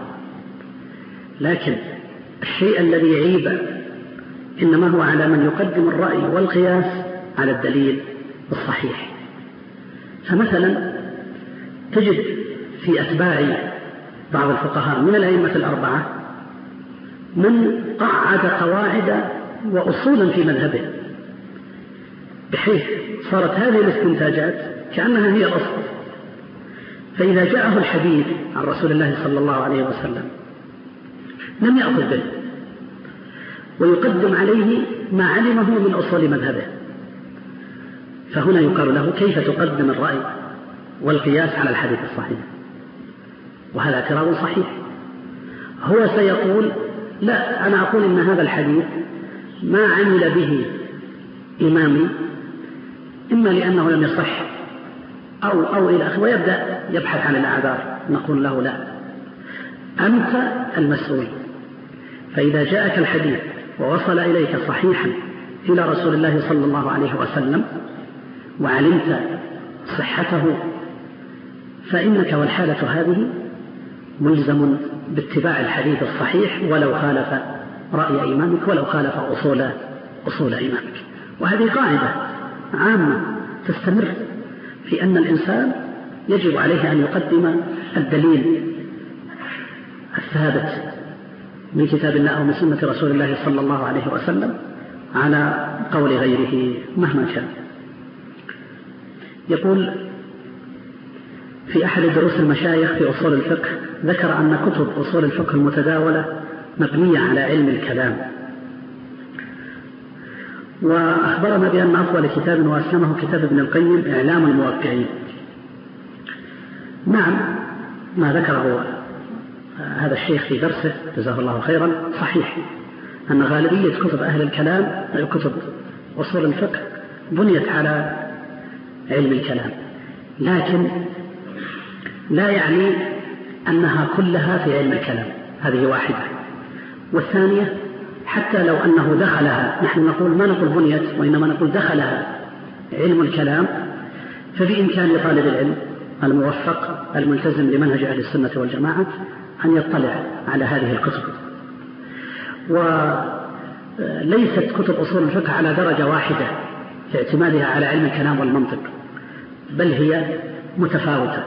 لكن الشيء الذي يعيب إنما هو على من يقدم الرأي والقياس على الدليل الصحيح. فمثلا تجد في أتباع بعض الفقهاء من الأئمة الأربعة من قعد قواعد وأصولا في مذهبه، بحيث صارت هذه الاستنتاجات كأنها هي الأصل. فإذا جاءه الحديث عن رسول الله صلى الله عليه وسلم لم يأخذ به، ويقدم عليه ما علمه من أصول مذهبه. فهنا يقال له: كيف تقدم الرأي والقياس على الحديث الصحيح؟ وهذا اعتراض صحيح. هو سيقول: لا، أنا أقول إن هذا الحديث ما عمل به إمامي، إما لأنه لم يصح أو أو إلى آخره، ويبدأ يبحث عن الأعذار. نقول له: لا، أنت المسؤول. فإذا جاءك الحديث ووصل إليك صحيحا إلى رسول الله صلى الله عليه وسلم وعلمت صحته، فإنك والحالة هذه ملزم باتباع الحديث الصحيح ولو خالف رأي إمامك، ولو خالف أصول أصول إمامك. وهذه قاعدة عامة تستمر في أن الإنسان يجب عليه أن يقدم الدليل الثابت من كتاب الله أو من سنة رسول الله صلى الله عليه وسلم على قول غيره مهما كان. يقول: في أحد دروس المشايخ في أصول الفقه ذكر أن كتب أصول الفقه المتداولة مبنية على علم الكلام، وأخبرنا بأن أفضل كتاب وأسلمه كتاب ابن القيم إعلام الموقعين. نعم، ما ذكره هذا الشيخ في درسه جزاه الله خيرا صحيح، أن غالبية كتب أهل الكلام كتب أصول الفقه بنيت على علم الكلام، لكن لا يعني أنها كلها في علم الكلام، هذه واحدة. والثانية حتى لو أنه دخلها، نحن نقول ما نقول بنيت وإنما نقول دخلها علم الكلام، فبإمكان طالب العلم الموفق الملتزم لمنهج أهل السنة والجماعة أن يطلع على هذه الكتب. وليست كتب أصول الفقه على درجة واحدة في اعتمادها على علم الكلام والمنطق، بل هي متفاوتة.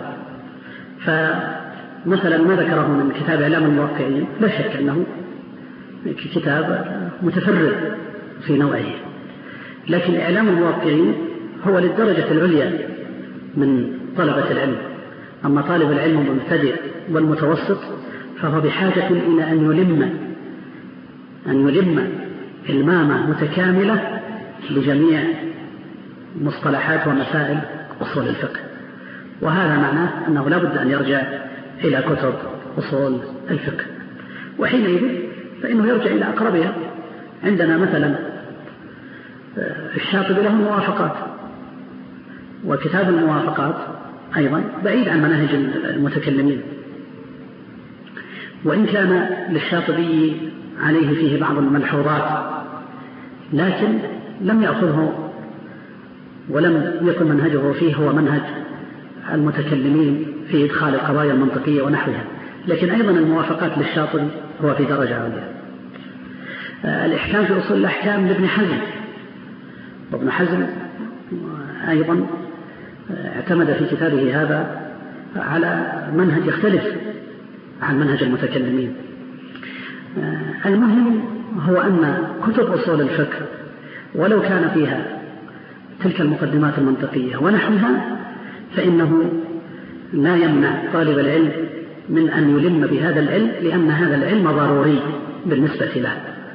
فمثلا ما ذكره من كتاب إعلام الموقعين لا شك أنه كتاب متفرد في نوعه، لكن إعلام الموقعين هو للدرجة العليا من طلبة العلم. أما طالب العلم المبتدئ والمتوسط فهو بحاجة إلى أن يلم أن يلم إلمامة متكاملة لجميع مصطلحات ومسائل أصول الفقه، وهذا معناه أنه لا بد أن يرجع إلى كتب أصول الفقه، وحينئذ فإنه يرجع إلى أقربها. عندنا مثلا الشاطبي له الموافقات، وكتاب الموافقات أيضا بعيد عن مناهج المتكلمين، وإن كان للشاطبي عليه فيه بعض الملحوظات، لكن لم يأخذه ولم يكن منهجه فيه هو منهج المتكلمين في إدخال القضايا المنطقية ونحوها. لكن أيضا الموافقات للشاطبي هو في درجة عالية. الإحكام في أصول الأحكام لابن حزم، وابن حزم أيضا اعتمد في كتابه هذا على منهج يختلف عن منهج المتكلمين. المهم هو أن كتب أصول الفقه ولو كان فيها تلك المقدمات المنطقية ونحوها، فإنه لا يمنع طالب العلم من أن يلم بهذا العلم، لأن هذا العلم ضروري بالنسبة له.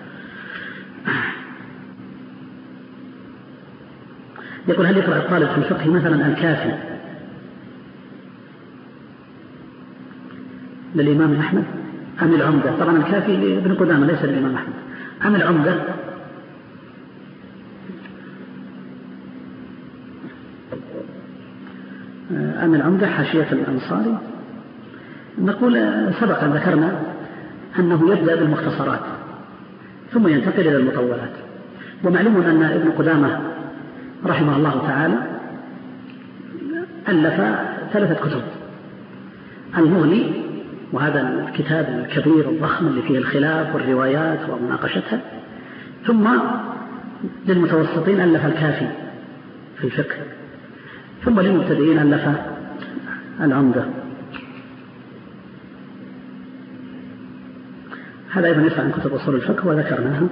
يقول: هل يقرأ الطالب في الفقه مثلا الكافي للإمام أحمد أم العمدة؟ طبعا الكافي لابن قدامة ليس للإمام أحمد. أم العمدة؟ أم العمدة حاشية الأنصاري؟ نقول سبق أن ذكرنا أنه يبدأ بالمختصرات ثم ينتقل إلى المطولات. ومعلوم أن ابن قدامة رحمه الله تعالى ألف ثلاثة كتب: المغني، وهذا الكتاب الكبير الضخم اللي فيه الخلاف والروايات ومناقشتها، ثم للمتوسطين ألف الكافي في الفقه، ثم للمبتدئين ألف العمدة. هذا أيضا يسعى عن كتب أصول الفقه وذكرناها.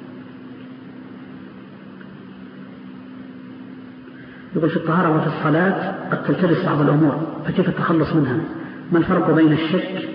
يقول: في الطهارة وفي الصلاة قد تلتبس بعض الأمور، فكيف التخلص منها؟ ما الفرق بين الشك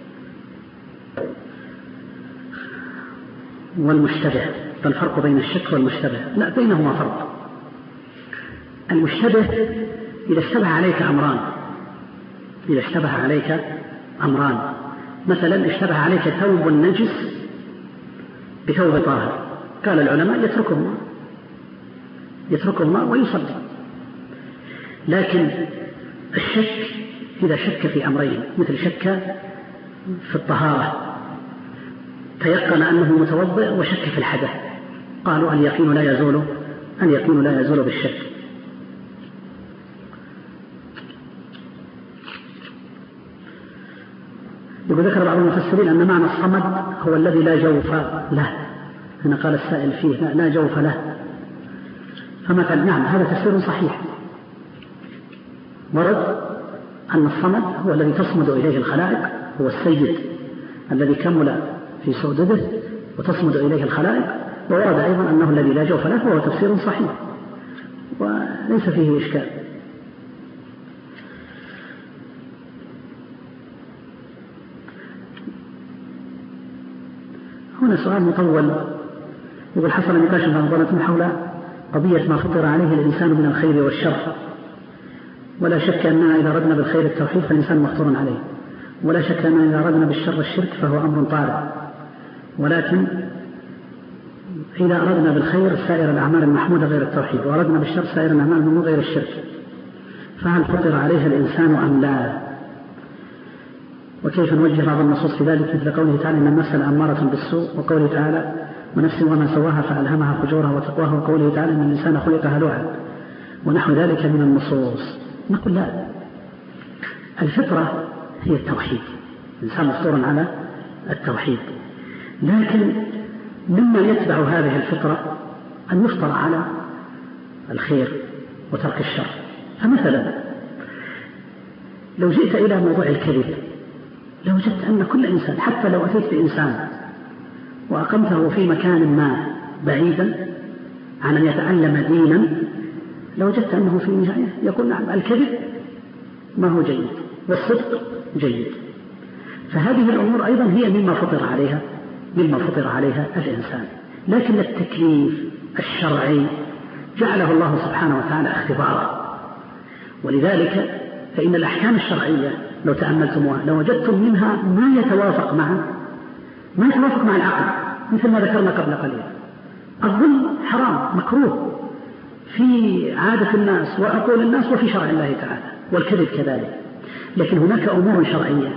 والمشتبه؟ فالفرق بين الشك والمشتبه لا، بينهما فرق. المشتبه إذا اشتبه عليك أمران، إذا اشتبه عليك أمران مثلا اشتبه عليك ثوب نجس بثوب طاهر، قال العلماء يتركهما يتركهما ويصلي. لكن الشك إذا شك في أمرين، مثل شك في الطهارة، تيقن أنه متوضئ وشك في الحدث، قالوا اليقين لا يزول اليقين لا يزول بالشك. وذكر بعض المفسرين أن معنى الصمد هو الذي لا جوف له. هنا قال السائل فيه لا جوف له، فمثل نعم هذا تفسير صحيح. ورد أن الصمد هو الذي تصمد إليه الخلائق، هو السيد الذي كمل في سودده وتصمد إليه الخلائق. وورد أيضا أنه الذي لا جوف له، وهو تفسير صحيح وليس فيه إشكال. هنا سؤال مطول، يقول: حصل نقاش مع رمضان حول قضية ما فطر عليه الإنسان من الخير والشر، ولا شك أننا إذا أردنا بالخير التوحيد فالإنسان مفطور عليه، ولا شك أننا إذا أردنا بالشر الشرك فهو أمر طارئ، ولكن إذا أردنا بالخير سائر الأعمال المحمودة غير التوحيد، وأردنا بالشر سائر الأعمال المحمودة غير الشرك، فهل فطر عليها الإنسان أم لا؟ وكيف نوجه بعض النصوص في ذلك، مثل قوله تعالى: إن النفس لأمارة بالسوء، وقوله تعالى: ونفس وما سواها فألهمها فجورها وتقواها، وقوله تعالى: إن الإنسان خلق هلوعا، ونحو ذلك من النصوص. نقول: لا، الفطرة هي التوحيد، الإنسان مفطور على التوحيد، لكن مما يتبع هذه الفطرة أن يفطر على الخير وترك الشر. فمثلا لو جئت إلى موضوع الكذب، لو وجدت أن كل إنسان، حتى لو أتيت بإنسان وأقمته في مكان ما بعيدا عن أن يتعلم دينا، لو وجدت أنه في النهاية يقول: نعم، الكذب ما هو جيد والصدق جيد. فهذه الأمور أيضا هي مما فطر عليها مما فطر عليها الإنسان، لكن التكليف الشرعي جعله الله سبحانه وتعالى اختبارا، ولذلك فإن الأحكام الشرعية لو تأملتموها لو وجدتم منها ما يتوافق مع ما يتوافق مع العقل، مثل ما ذكرنا قبل قليل. الظلم حرام مكروه في عادة الناس وعقول الناس وفي شرع الله تعالى، والكذب كذلك، لكن هناك أمور شرعية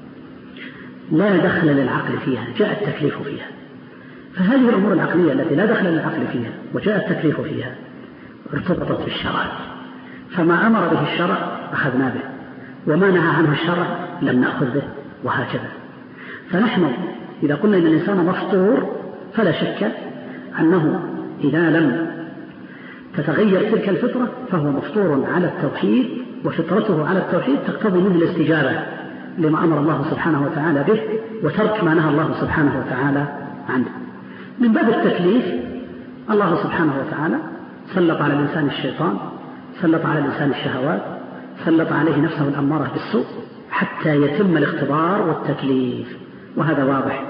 لا دخل للعقل فيها جاء التكليف فيها. فهذه الأمور العقلية التي لا دخل للعقل فيها وجاء التكليف فيها ارتبطت بالشرع، فما أمر به الشرع أخذنا به، وما نهى عنه الشرع لم نأخذ به، وهكذا. فنحن إذا قلنا إن الإنسان مفطور فلا شك أنه إذا لم تتغير تلك الفطرة فهو مفطور على التوحيد، وفطرته على التوحيد تقتضي منه الاستجابة لما أمر الله سبحانه وتعالى به، وترك ما نهى الله سبحانه وتعالى عنه. من باب التكليف الله سبحانه وتعالى سلط على الإنسان الشيطان، سلط على الإنسان الشهوات، سلط عليه نفسه الأمارة بالسوء حتى يتم الاختبار والتكليف، وهذا واضح.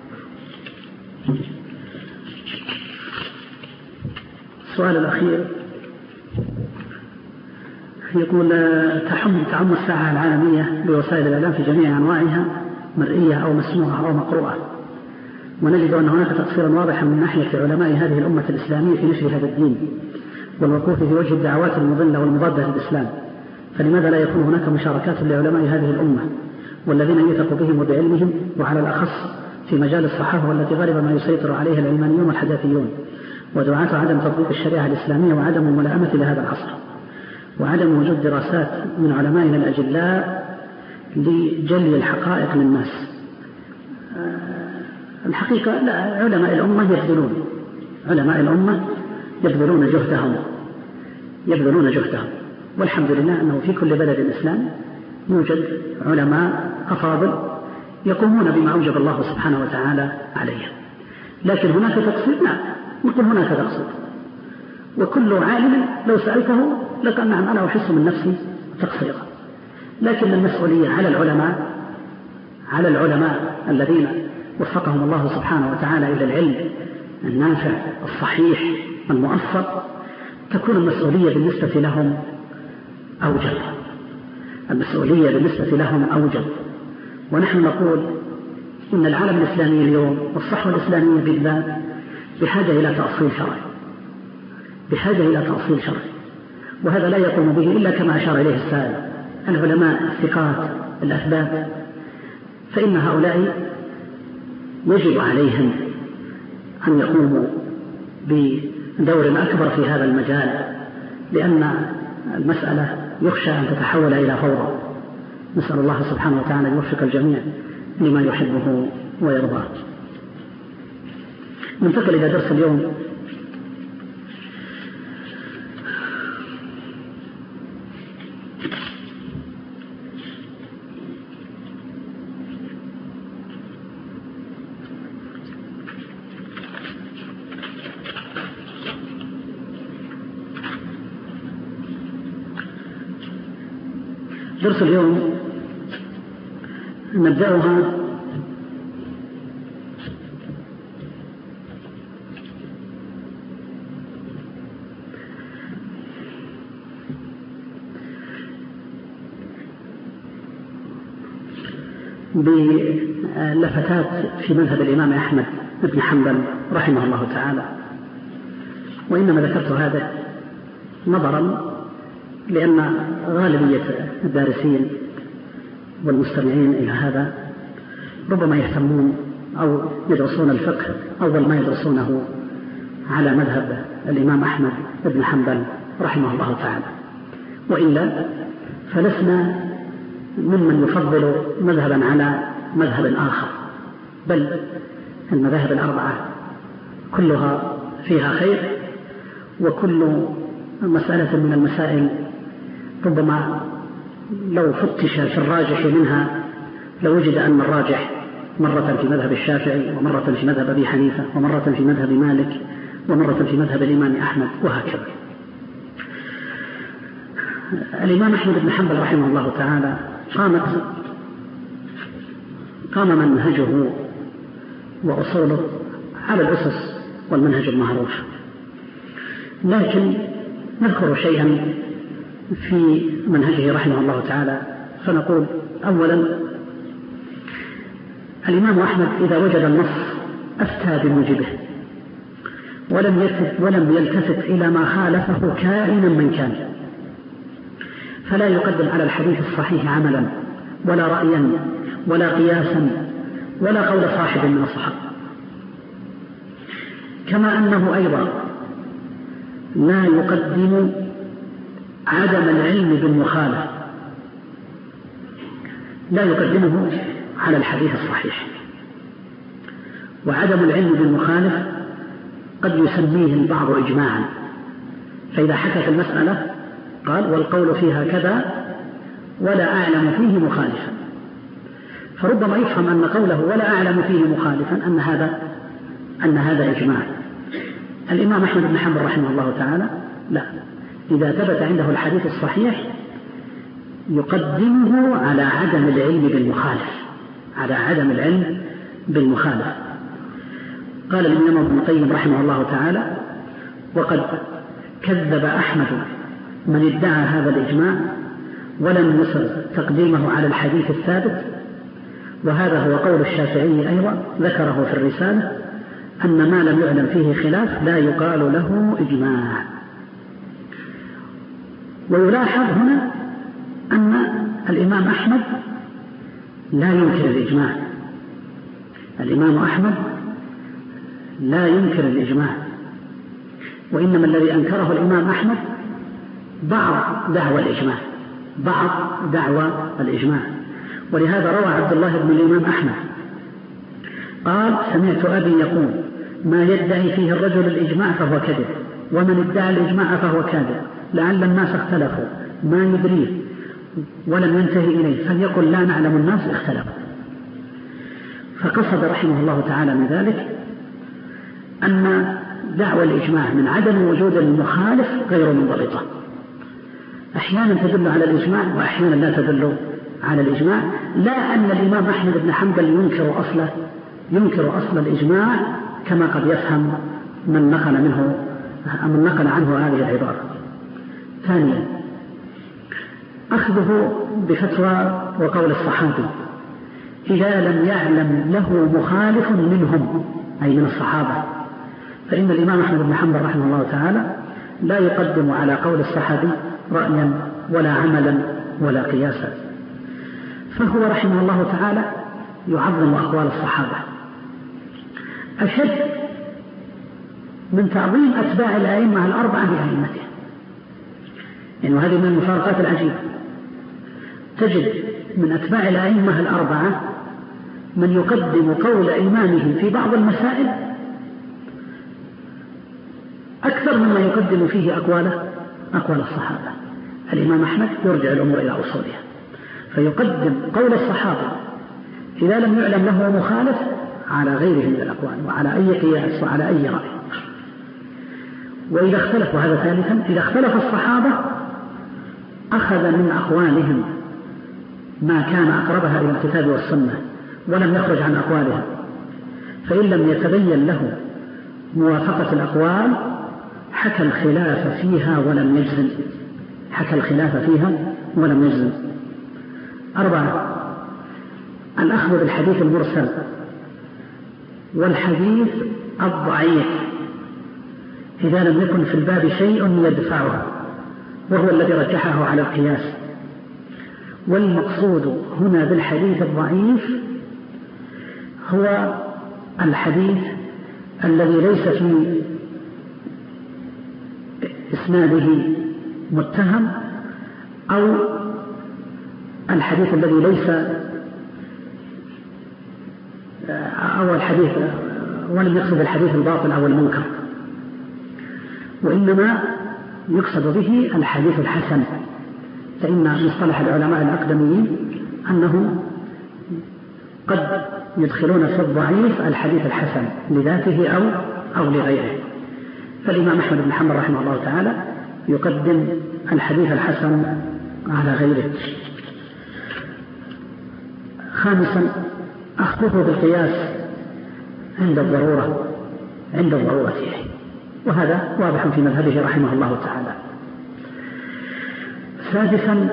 السؤال الأخير يقول: تحم تعم الساعة العالمية بوسائل الإعلام في جميع أنواعها، مرئية أو مسموعة أو مقروءة، ونجد أن هناك تقصيرا واضحا من ناحية علماء هذه الأمة الإسلامية في نشر هذا الدين والوقوف في وجه الدعوات المضلة والمضادة للإسلام، فلماذا لا يكون هناك مشاركات لعلماء هذه الأمة والذين يثق بهم وبعلمهم، وعلى الأخص في مجال الصحافة والتي غالبا ما يسيطر عليها العلمانيون والحداثيون ودعاة عدم تطبيق الشريعة الإسلامية وعدم الملائمة لهذا العصر، وعدم وجود دراسات من علمائنا الأجلاء لجلي الحقائق للناس. الحقيقة لا، علماء الأمة يبذلون علماء الأمة يبذلون جهدهم يبذلون جهدهم والحمد لله أنه في كل بلد إسلامي يوجد علماء أفاضل يقومون بما أوجب الله سبحانه وتعالى عليهم. لكن هناك تقصير؟ نعم، نقول هناك تقصير، وكل عالم لو سألته لقال: نعم، أنا أحس من نفسي تقصيرا. لكن المسؤولية على العلماء على العلماء الذين وفقهم الله سبحانه وتعالى إلى العلم النافع الصحيح المؤثر، تكون المسؤولية بالنسبة لهم أوجب المسؤولية بالنسبة لهم أوجب ونحن نقول إن العالم الإسلامي اليوم والصحوة الإسلامية بالذات بحاجة إلى تأصيل شرعي بحاجة إلى تأصيل شرعي وهذا لا يقوم به إلا كما أشار إليه السائل العلماء الثقات الأثبات، فإن هؤلاء يجب عليهم أن يقوموا بدور أكبر في هذا المجال، لأن المسألة يخشى أن تتحول إلى فوضى. نسأل الله سبحانه وتعالى أن يوفق الجميع لما يحبه ويرضاه. ننتقل إلى درس اليوم. درس اليوم نبدأها بلفتات في مذهب الإمام أحمد بن حنبل رحمه الله تعالى، وإنما ذكرت هذا نظرا لأن غالبية الدارسين والمستمعين إلى هذا ربما يهتمون أو يدرسون الفقه أول ما يدرسونه على مذهب الإمام أحمد بن حنبل رحمه الله تعالى، وإلا فلسنا ممن يفضل مذهبا على مذهب آخر، بل المذاهب الأربعة كلها فيها خير، وكل مسألة من المسائل ربما لو فتش في الراجح منها لوجد أن الراجح مرة في مذهب الشافعي، ومرة في مذهب أبي حنيفة، ومرة في مذهب مالك، ومرة في مذهب الإمام أحمد، وهكذا. الإمام أحمد بن حنبل رحمه الله تعالى قامت قام منهجه وأصوله على الأسس والمنهج المعروف، لكن نذكر شيئا في منهجه رحمه الله تعالى. فنقول أولا: الإمام أحمد إذا وجد النص أفتى بموجبه، ولم يلتفت, ولم يلتفت إلى ما خالفه كائنا من كان، فلا يقدم على الحديث الصحيح عملا ولا رأيا ولا قياسا ولا قول صاحب من الصحابة. كما أنه أيضا لا يقدم عدم العلم بالمخالف، لا يقدمه على الحديث الصحيح. وعدم العلم بالمخالف قد يسميه البعض إجماعا، فإذا حكت المسألة قال: والقول فيها كذا ولا أعلم فيه مخالفا، فربما يفهم أن قوله ولا أعلم فيه مخالفا أن هذا أن هذا إجماع. الإمام أحمد بن حنبل رحمه الله تعالى لا، إذا ثبت عنده الحديث الصحيح يقدمه على عدم العلم بالمخالف، على عدم العلم بالمخالف. قال الإمام ابن القيم رحمه الله تعالى: وقد كذب أحمد من ادعى هذا الإجماع ولم يصر تقديمه على الحديث الثابت، وهذا هو قول الشافعي أيضا ذكره في الرسالة، أن ما لم يعلم فيه خلاف لا يقال له إجماع. ويلاحظ هنا أن الإمام أحمد لا ينكر الإجماع، الإمام أحمد لا ينكر الإجماع، وإنما الذي أنكره الإمام أحمد بعض دعوى الإجماع، بعض دعوى الإجماع. ولهذا روى عبد الله بن الإمام أحمد قال: سمعت أبي يقول: ما يدعي فيه الرجل الإجماع فهو كذب، ومن ادعى الإجماع فهو كاذب، لعل الناس اختلفوا ما يدريه ولم ينتهي إليه، فليقل لا نعلم الناس اختلفوا. فقصد رحمه الله تعالى من ذلك أن دعوى الإجماع من عدم وجود المخالف غير منضبطة، أحيانا تدل على الإجماع وأحيانا لا تدل على الإجماع، لا أن الإمام أحمد بن حنبل ينكر أصله ينكر أصل الإجماع كما قد يفهم من نقل منه من نقل عنه هذه العبارة. ثانيا: أخذه بفتوى وقول الصحابي إذا لم يعلم له مخالف منهم، أي من الصحابة، فإن الإمام أحمد بن حنبل رحمه الله تعالى لا يقدم على قول الصحابي رأيا ولا عملا ولا قياسا، فهو رحمه الله تعالى يعظم أقوال الصحابة أشد من تعظيم أتباع الأئمة الأربعة لأئمته. يعني هذه من المفارقات العجيبة، تجد من أتباع الأئمة الأربعة من يقدم قول إمامه في بعض المسائل أكثر مما يقدم فيه أقوال أقوال الصحابة. الإمام أحمد يرجع الأمور إلى أصولها، فيقدم قول الصحابة إذا لم يعلم له مخالف على غيره من الأقوال وعلى أي قياس وعلى أي رأي. وإذا اختلفوا، هذا ثالثا، إذا اختلف الصحابة أخذ من أقوالهم ما كان أقربها إلى الكتاب والسنة ولم يخرج عن أقوالهم، فإن لم يتبين له موافقة الأقوال حكى الخلاف فيها ولم يجزم حكى الخلاف فيها ولم يجزم. أربعة: الأخذ بالحديث المرسل والحديث الضعيف إذا لم يكن في الباب شيء يدفعه، وهو الذي رجحه على القياس. والمقصود هنا بالحديث الضعيف هو الحديث الذي ليس في إسناده متهم، أو الحديث الذي ليس أو الحديث ولم يقصد الحديث الباطل أو المنكر، وإنما يقصد به الحديث الحسن. فإن مصطلح العلماء الأقدميين أنه قد يدخلون في الضعيف الحديث الحسن لذاته أو أو لغيره. فالإمام أحمد بن حنبل رحمه الله تعالى يقدم الحديث الحسن على غيره. خامسا أخذه بالقياس عند الضرورة عند الضرورة وهذا واضح في مذهبه رحمه الله تعالى. سادسا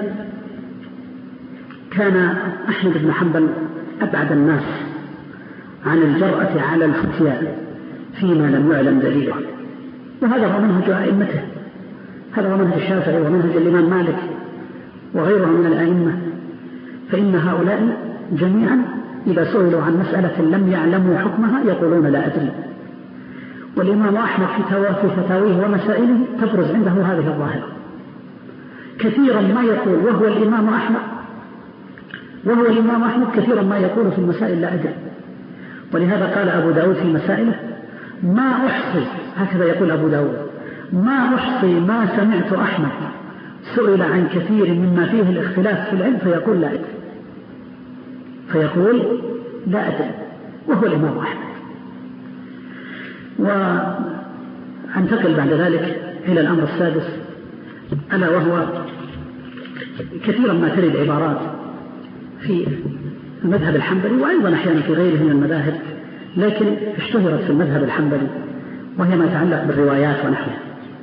كان أحمد بن حنبل أبعد الناس عن الجرأة على الفتيا فيما لم يعلم دليله، وهذا هو منهج أئمته، هذا هو منهج الشافعي ومنهج الإمام مالك وغيره من الأئمة. فإن هؤلاء جميعا إذا سئلوا عن مسألة لم يعلموا حكمها يقولون لا أدري. والإمام أحمد في فتاويه ومسائله تبرز عنده هذه الظاهرة كثيرا ما يقول، وهو الإمام أحمد وهو الإمام أحمد كثيرا ما يقول في المسائل لا أدري. ولهذا قال أبو داود في مسائله ما أحصي، هكذا يقول أبو داود، ما أحصي ما سمعت أحمد سئل عن كثير مما فيه الاختلاف في العلم فيقول لا أدري فيقول لا أدري وهو الإمام أحمد. وأنتقل بعد ذلك إلى الأمر السادس، ألا وهو كثيرا ما ترد عبارات في المذهب الحنبلي وأيضا أحيانا في غيره من المذاهب، لكن اشتهرت في المذهب الحنبلي، وهي ما يتعلق بالروايات ونحوها.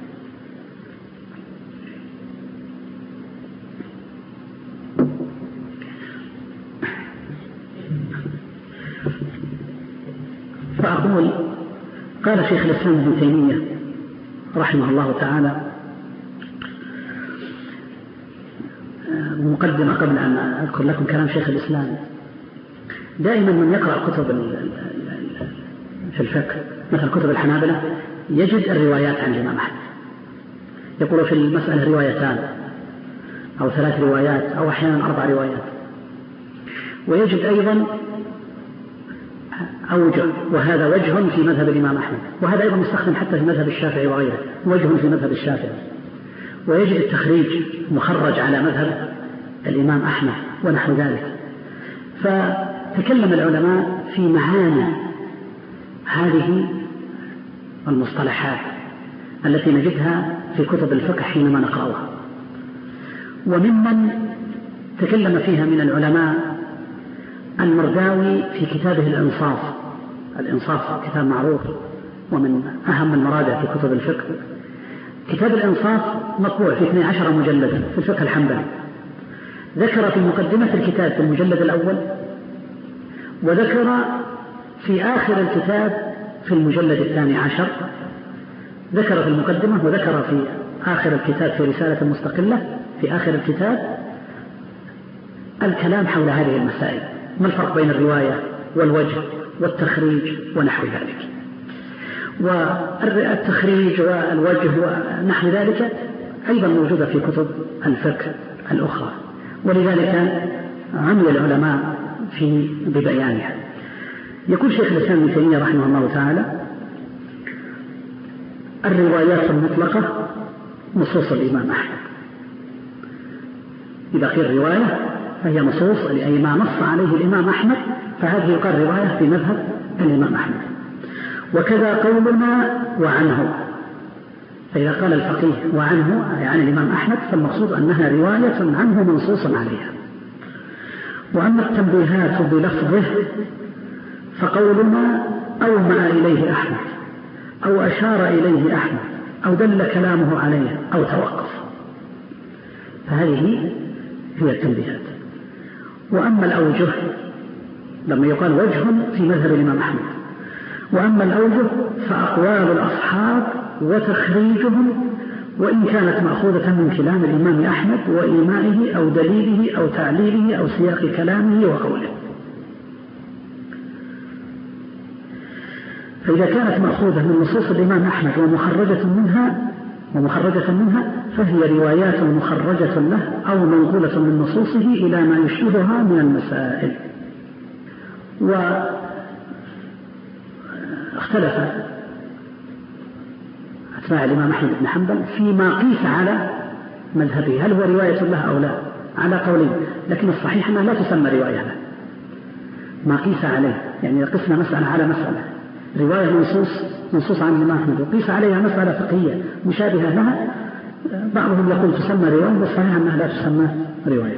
فأقول قال شيخ الإسلام ابن تيمية رحمه الله تعالى مقدمة قبل أن أذكر لكم كلام شيخ الإسلام: دائما من يقرأ كتب في الفقه مثل كتب الحنابلة يجد الروايات عن الإمام أحمد، يقول في المسألة روايتان أو ثلاث روايات أو أحيانا أربع روايات، ويجد أيضا أوجه، وهذا وجه في مذهب الإمام أحمد، وهذا أيضا مستخدم حتى في مذهب الشافعي وغيره، وجه في مذهب الشافعي، ويجد التخريج مخرج على مذهب الإمام أحمد ونحو ذلك. فتكلم العلماء في معاني هذه المصطلحات التي نجدها في كتب الفقه حينما نقرأها. وممن تكلم فيها من العلماء المرداوي في كتابه الإنصاف. الإنصاف كتاب معروف ومن أهم المراجع في كتب الفقه. كتاب الإنصاف مطبوع في اثني عشر مجلدا في الفقه الحنبلي. ذكر في مقدمة الكتاب في المجلد الأول، وذكر في آخر الكتاب في المجلد الثاني عشر، ذكر في المقدمة وذكر في آخر الكتاب في رسالة مستقلة في آخر الكتاب الكلام حول هذه المسائل، ما الفرق بين الرواية والوجه والتخريج ونحو ذلك. والتخريج والوجه ونحو ذلك أيضا موجودة في كتب الفقه الأخرى، ولذلك عمل العلماء في ببيانها. يقول شيخ الإسلام ابن تيمية رحمه الله تعالى: الروايات المطلقة نصوص الإمام أحمد. إذا قيل رواية فهي نصوص، أي ما نص عليه الإمام أحمد فهذه يقال رواية في مذهب الإمام أحمد. وكذا قولنا وعنه، فإذا قال الفقيه وعنه أي عن الإمام أحمد فالمقصود أنها رواية عنه منصوصا عليها. وأما التنبيهات بلفظه فقولنا أومأ إليه أحمد أو أشار إليه أحمد أو دل كلامه عليه أو توقف، فهذه هي التنبيهات. وأما الأوجه لما يقال وجه في مذهب الإمام أحمد. وأما الأوجه فأقوال الأصحاب وتخريجهم، وإن كانت مأخوذة من كلام الإمام أحمد وإيمائه أو دليله أو تعليله أو سياق كلامه وقوله. فإذا كانت مأخوذة من نصوص الإمام أحمد ومخرجة منها ومخرجة منها فهي روايات مخرجة له أو منقولة من نصوصه إلى ما يشبهها من المسائل. واختلف أتباع الإمام أحمد بن حنبل فيما قيس على مذهبه، هل هو رواية له أو لا، على قولين، لكن الصحيح أنها لا تسمى رواية له. ما قيس عليه، يعني قسنا مسألة على مسألة، رواية منصوص منصوص عن الإمام أحمد وقيس عليها مسألة فقهية مشابهة لها، بعضهم يقول تسمى رواية، والصحيح أنها لا تسمى رواية.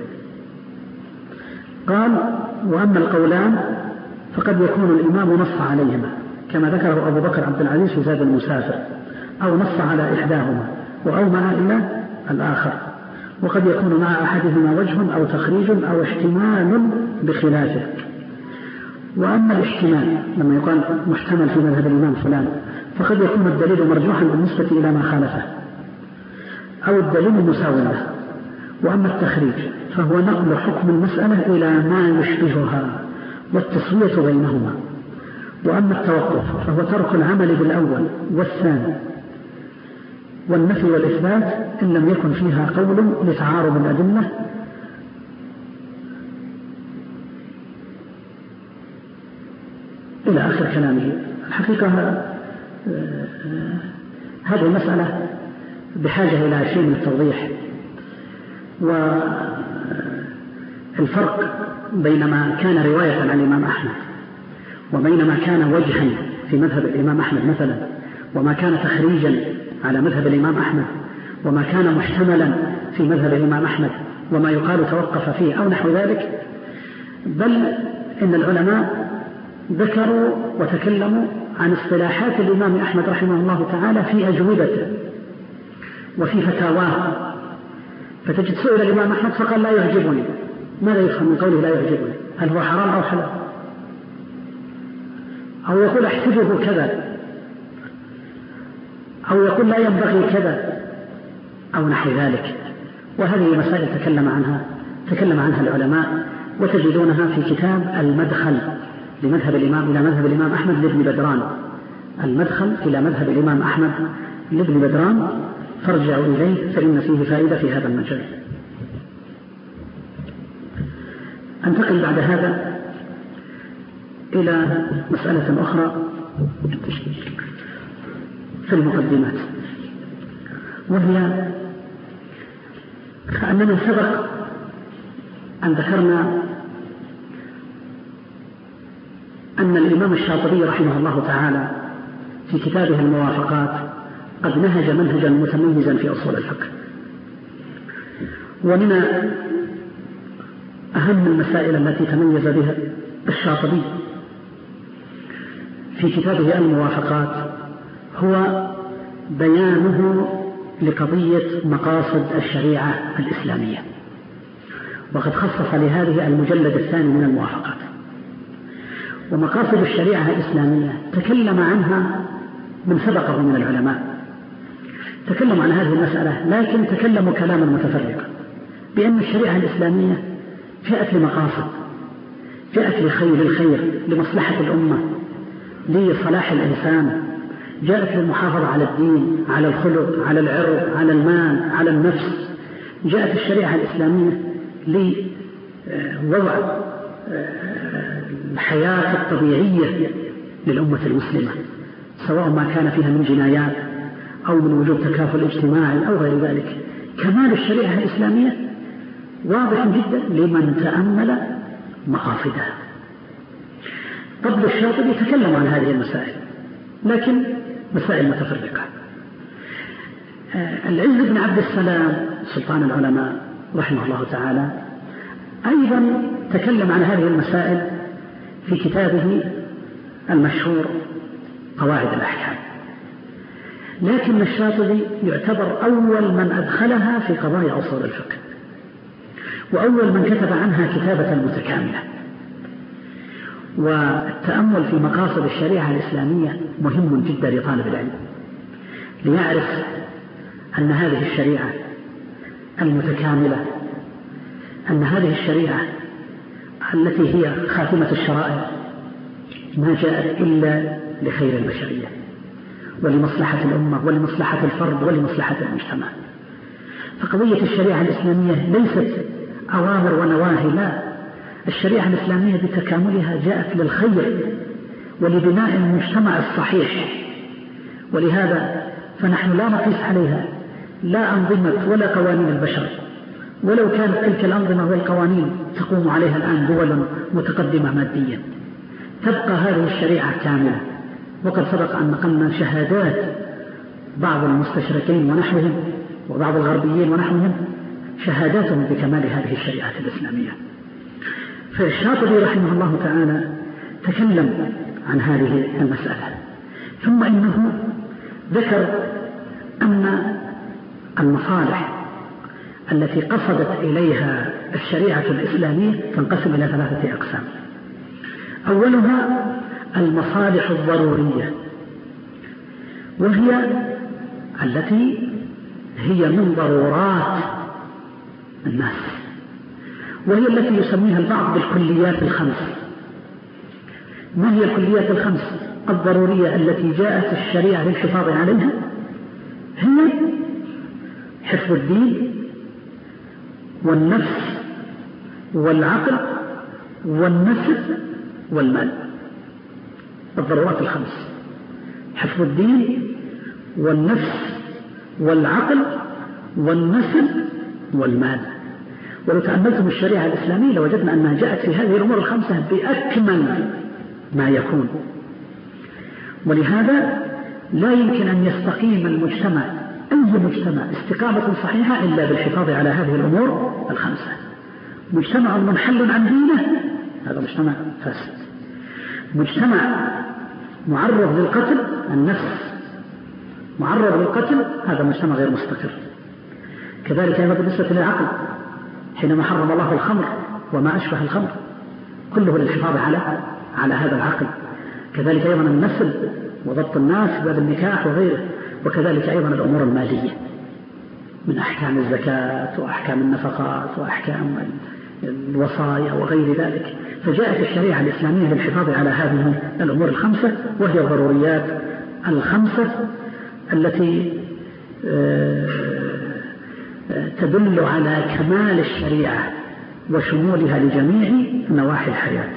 قال: وأما القولان فقد يكون الإمام نص عليهما كما ذكره أبو بكر عبد العزيز في زاد المسافر، أو نص على إحداهما وأومأ إلى الآخر، وقد يكون مع أحدهما وجه أو تخريج أو احتمال بخلافه. وأما الاحتمال لما يقال محتمل في مذهب الإمام فلان فقد يكون الدليل مرجوحا بالنسبة إلى ما خالفه أو الدليل مساوي له. وأما التخريج فهو نقل حكم المسألة إلى ما يشبهها والتسوية بينهما. وأما التوقف فهو ترك العمل بالأول والثاني والنفي والإثبات إن لم يكن فيها قول لتعارض الأدلة إلى آخر كلامه. الحقيقة هذه المسألة بحاجة إلى شيء من التوضيح، والفرق بين ما كان رواية عن الإمام أحمد وبين ما كان وجها في مذهب الإمام أحمد مثلا، وما كان تخريجا على مذهب الإمام أحمد، وما كان محتملا في مذهب الإمام أحمد وما يقال توقف فيه أو نحو ذلك. بل إن العلماء ذكروا وتكلموا عن اصطلاحات الإمام أحمد رحمه الله تعالى في أجوبته وفي فتاواه، فتجد سئل الإمام أحمد فقال: لا يعجبني. ماذا يفهم من قوله لا يعجبني؟ هل هو حرام أو حلال؟ أو يقول أحسبه كذا، أو يقول لا ينبغي كذا، أو نحو ذلك. وهذه مسائل تكلم عنها تكلم عنها العلماء، وتجدونها في كتاب المدخل لمذهب الإمام إلى مذهب الإمام أحمد لابن بدران. المدخل إلى مذهب الإمام أحمد لابن بدران، فارجعوا إليه فإن فيه فائدة في هذا المجال. أنتقل بعد هذا إلى مسألة أخرى في المقدمات، وهي أننا سبق أن ذكرنا أن الإمام الشاطبي رحمه الله تعالى في كتابه الموافقات قد نهج منهجا متميزا في أصول الفقه. ومن أهم المسائل التي تميز بها الشاطبي في كتابه الموافقات هو بيانه لقضية مقاصد الشريعة الإسلامية، وقد خصص لهذه المجلد الثاني من الموافقات. ومقاصد الشريعة الإسلامية تكلم عنها من سبقه من العلماء، تكلم عن هذه المسألة، لكن تكلموا كلاما متفرقا بأن الشريعة الإسلامية جاءت لمقاصد، جاءت لخير الخير لمصلحة الأمة لصلاح الإنسان، جاءت للمحافظة على الدين، على الخلق، على العرض، على المال، على النفس. جاءت الشريعة الإسلامية لوضع الحياة الطبيعية للأمة المسلمة، سواء ما كان فيها من جنايات أو من وجود تكافل اجتماعي أو غير ذلك. كمال الشريعة الإسلامية واضح جدا لمن تأمل مقاصدها. طب الشاطبي يتكلم عن هذه المسائل، لكن مسائل متفرقة. العز بن عبد السلام سلطان العلماء رحمه الله تعالى أيضا تكلم عن هذه المسائل في كتابه المشهور قواعد الأحكام، لكن الشاطبي يعتبر أول من أدخلها في قضايا أصول الفقه، وأول من كتب عنها كتابة متكاملة. والتأمل في مقاصد الشريعة الإسلامية مهم جدا لطالب العلم، ليعرف أن هذه الشريعة المتكاملة، أن هذه الشريعة التي هي خاتمة الشرائع ما جاءت إلا لخير البشرية ولمصلحة الأمة ولمصلحة الفرد ولمصلحة المجتمع. فقضية الشريعة الإسلامية ليست أوامر ونواهي، لا، الشريعة الإسلامية بتكاملها جاءت للخير ولبناء المجتمع الصحيح. ولهذا فنحن لا نقيس عليها لا أنظمة ولا قوانين البشر، ولو كانت تلك الأنظمة والقوانين تقوم عليها الآن دول متقدمة ماديا، تبقى هذه الشريعة كاملة. وقد سبق أن نقلنا شهادات بعض المستشرقين ونحوهم وبعض الغربيين ونحوهم، شهاداتهم بكمال هذه الشريعة الإسلامية. فالشاطبي رحمه الله تعالى تكلم عن هذه المسألة، ثم إنه ذكر أن المصالح التي قصدت إليها الشريعة الإسلامية تنقسم إلى ثلاثة أقسام. أولها المصالح الضرورية، وهي التي هي من ضرورات الناس، وهي التي يسميها البعض بالكليات الخمس. ما هي الكليات الخمس الضرورية التي جاءت الشريعة للحفاظ عليها؟ هي حفظ الدين والنفس والعقل والنسب والمال. الضرورات الخمس: حفظ الدين والنفس والعقل والنسب والمال. ولو تأملتم الشريعة الإسلامية لوجدنا أنها جاءت في هذه الأمور الخمسة بأكمل ما يكون. ولهذا لا يمكن أن يستقيم المجتمع، أي مجتمع، استقامة صحيحة إلا بالحفاظ على هذه الأمور الخمسة. مجتمع منحل عن دينه هذا مجتمع فاسد. مجتمع معرض للقتل، النفس معرض للقتل، هذا مجتمع غير مستقر. كذلك أيضا بالنسبة للعقل، حينما حرم الله الخمر وما أشبه الخمر كله للحفاظ على على هذا العقل. كذلك أيضا النسل وضبط الناس باب النكاح وغيره. وكذلك أيضا الأمور المالية من أحكام الزكاة وأحكام النفقات وأحكام الوصايا وغير ذلك. فجاءت الشريعة الإسلامية للحفاظ على هذه الأمور الخمسة، وهي الضروريات الخمسة التي تدل على كمال الشريعة وشمولها لجميع نواحي الحياة.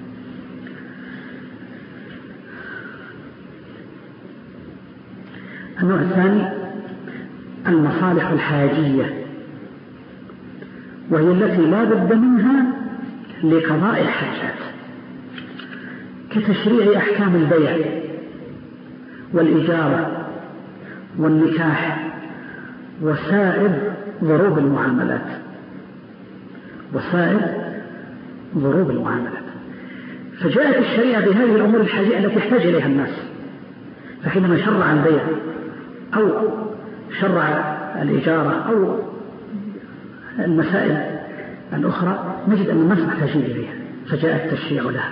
النوع الثاني المصالح الحاجية، وهي التي لا بد منها لقضاء الحاجات، كتشريع أحكام البيع والإجارة والنكاح وسائر ضروب المعاملات وسائر ضروب المعاملات. فجاءت الشريعة بهذه الأمور الحاجية التي يحتاج إليها الناس. فحينما شرع البيع أو شرع الإجارة أو المسائل الأخرى نجد أن الناس محتاجين إليها، فجاء التشريع لها.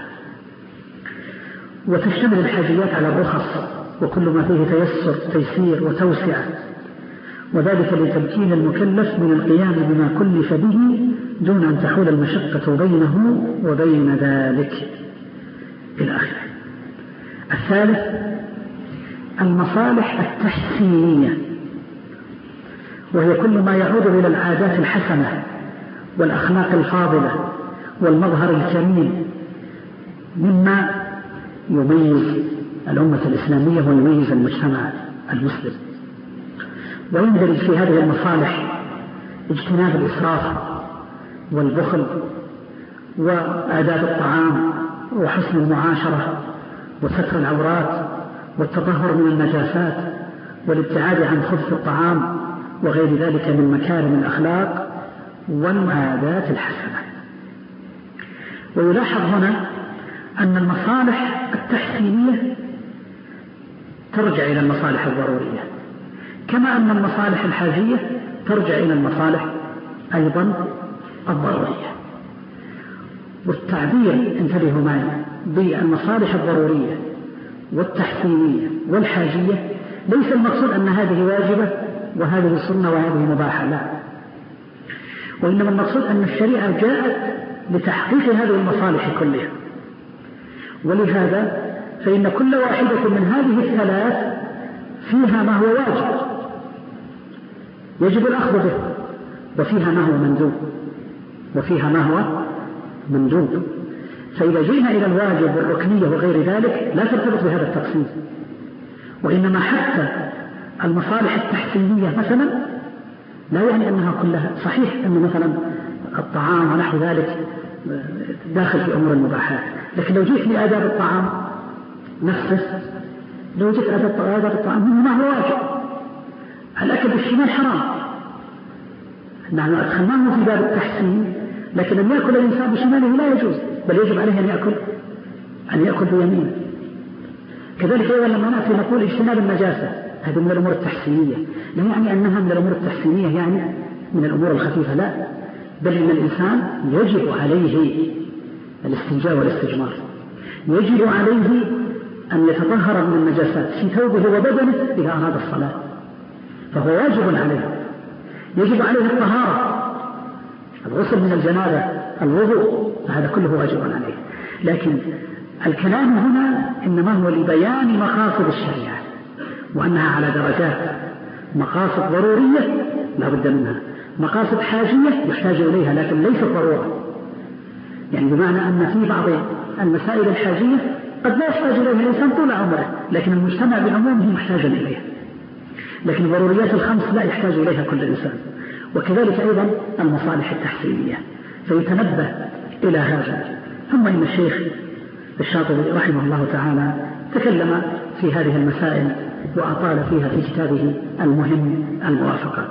وتشتمل الحاجيات على الرخص وكل ما فيه تيسر تيسير وتوسعة، وذلك لتمكين المكلف من القيام بما كلف به دون أن تحول المشقة بينه وبين ذلك إلى آخره. الثالث المصالح التحسينية، وهي كل ما يعود إلى العادات الحسنة والأخلاق الفاضلة والمظهر الكريم مما يميز الأمة الإسلامية ويميز المجتمع المسلم. ويندرج في هذه المصالح اجتناب الإسراف والبخل وآداب الطعام وحسن المعاشرة وستر العورات والتطهر من النجاسات والابتعاد عن خبث الطعام وغير ذلك من مكارم الأخلاق والعادات الحسنة. ويلاحظ هنا أن المصالح التحسينية ترجع إلى المصالح الضرورية، كما أن المصالح الحاجية ترجع إلى المصالح أيضا الضرورية. والتعبير انتبهوا معي بالمصالح الضرورية والتحسينية والحاجية ليس المقصود أن هذه واجبة وهذه سنة وهذه مباحة، لا، وإنما المقصود أن الشريعة جاءت لتحقيق هذه المصالح كلها. ولهذا فإن كل واحدة من هذه الثلاث فيها ما هو واجب يجب الأخذ به، وفيها ما هو مندوب وفيها ما هو مندوب. فإذا جئنا إلى الواجب والركنية وغير ذلك لا ترتبط بهذا التقسيم، وإنما حتى المصالح التحسينية مثلا لا يعني أنها كلها صحيح، أن مثلا الطعام ونحو ذلك داخل في أمور المباحات، لكن لو جئت لآداب الطعام نفسه، لو جئت آداب الطعام منه ما هو واجب. الأكل بالشمال حرام، نحن أدخلناه في باب التحسين، لكن أن يأكل الإنسان بشماله لا يجوز، بل يجب عليه أن يأكل أن يأكل بيمينه. كذلك أيضا لما نأتي نقول اجتناب النجاسة، هذه من الأمور التحسينية، لا يعني أنها من الأمور التحسينية يعني من الأمور الخفيفة، لا، بل إن الإنسان يجب عليه الاستنجاء والاستجمار، يجب عليه أن يتطهر من النجاسات في ثوبه وبدنه إذا أراد الصلاة، فهو واجب عليه. يجب عليه الطهارة، الغسل من الجنابة، الوضوء، هذا كله واجب عليه. لكن الكلام هنا إنما هو لبيان مقاصد الشريعة، وأنها على درجات، مقاصد ضرورية لا بد منها، مقاصد حاجية يحتاج إليها لكن ليست ضرورة، يعني بمعنى أن في بعض المسائل الحاجية قد لا يحتاج إليها الإنسان طول عمره، لكن المجتمع بعمومه محتاج إليها، لكن ضروريات الخمس لا يحتاج إليها كل إنسان. وكذلك أيضا المصالح التحسينية، فيتنبه إلى هذا. ثم إن الشيخ الشاطبي رحمه الله تعالى تكلم في هذه المسائل وأطال فيها في كتابه المهم الموافقات.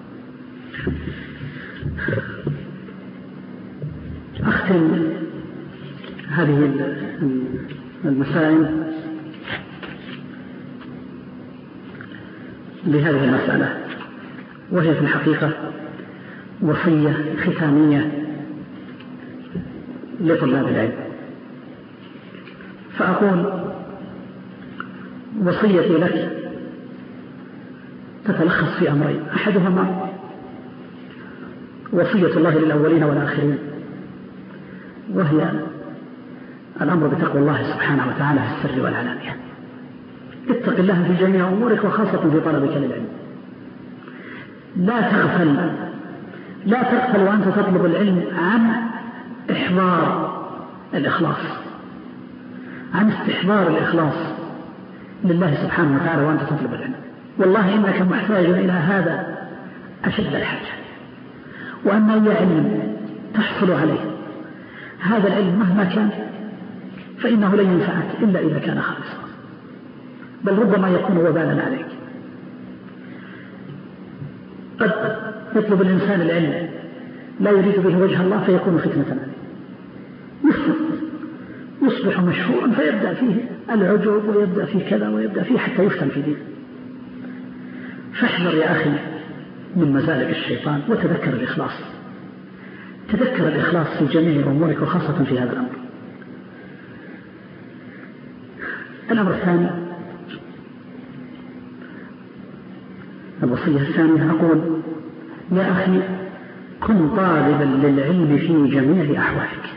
أختم هذه المسائل بهذه المسألة، وهي في الحقيقة وصية ختامية لطلاب العلم. فأقول وصيتي لك تتلخص في أمرين، أحدهما وصية الله للأولين والآخرين، وهي الأمر بتقوى الله سبحانه وتعالى في السر والعلانية. اتق الله في جميع أمورك وخاصة في طلبك للعلم. لا تغفل لا تغفل وأنت تطلب العلم عن إحضار الإخلاص، عن استحضار الإخلاص لله سبحانه وتعالى وأنت تطلب العلم. والله إنك محتاج إلى هذا أشد الحاجة، وأن أي علم تحصل عليه هذا العلم مهما كان فإنه لن ينفعك إلا إذا كان خالصا، بل ربما يكون وبالا عليك. قد يطلب الإنسان العلم لا يريد به وجه الله فيكون فتنة عليه، يصبح مشهورا فيبدأ فيه العجب ويبدأ فيه كذا ويبدأ فيه حتى يفتن في دين. فاحذر يا أخي من مزالق الشيطان وتذكر الإخلاص، تذكر الإخلاص في جميع أمورك وخاصة في هذا الأمر. الأمر الثاني، الوصية الثانية، أقول يا أخي كن طالبا للعلم في جميع أحوالك،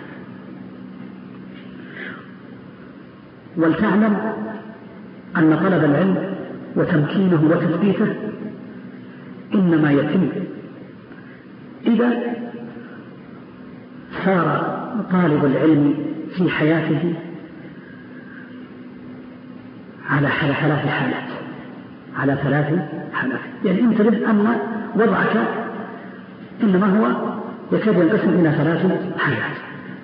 ولتعلم أن طلب العلم وتمكينه وتثبيته إنما يتم إذا صار طالب العلم في حياته على ثلاث حالات على ثلاث حالات يعني انتبه أن وضعك إنما هو يكاد ينقسم إلى ثلاث حالات.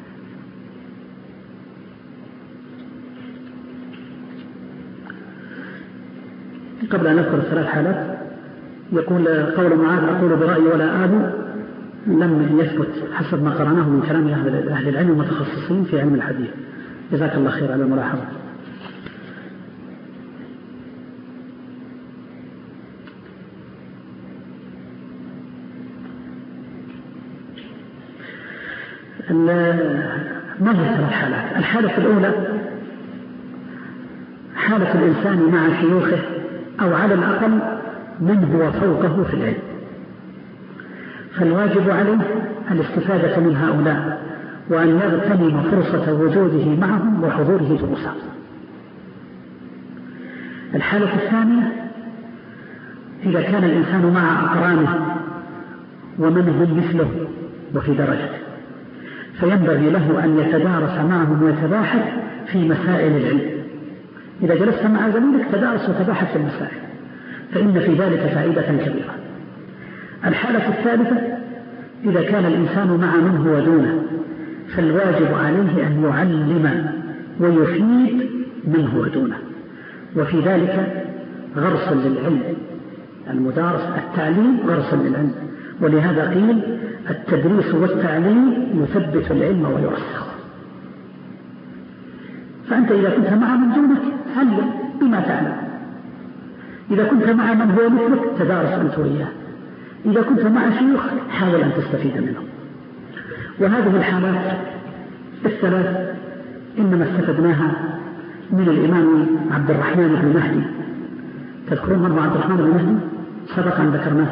قبل أن نذكر الثلاث حالات يقول قول معاذ أقول برأيي ولا آل لم يثبت حسب ما قرأناه من كلام أهل العلم المتخصصين في علم الحديث. جزاك الله خير على الملاحظة. ما هي ثلاث حالات؟ الحالة الأولى حالة الإنسان مع شيوخه أو على الأقل من هو فوقه في العلم، فالواجب عليه الاستفادة من هؤلاء وأن يغتنم فرصة وجوده معهم وحضوره دروسهم. الحالة الثانية إذا كان الإنسان مع أقرانه ومن هم مثله وفي درجته، فينبغي له أن يتدارس معهم ويتباحث في مسائل العلم. إذا جلست مع زميلك تدارس وتباحث في المسائل، فإن في ذلك فائدة كبيرة. الحالة الثالثة إذا كان الإنسان مع من هو دونه، فالواجب عليه أن يعلم ويفيد من هو دونه، وفي ذلك غرس للعلم. المدارس التعليم غرس للعلم، ولهذا قيل التدريس والتعليم يثبت العلم ويرسخه. فأنت إذا كنت مع من دونك علم بما تعلم، إذا كنت مع من هو مثلك تدارس أنت وإياه، إذا كنت مع شيوخ حاول أن تستفيد منهم. وهذه الحالات الثلاث إنما استفدناها من الإمام عبد الرحمن بن مهدي. تذكرون من هو عبد الرحمن بن مهدي؟ سبق أن ذكرناه.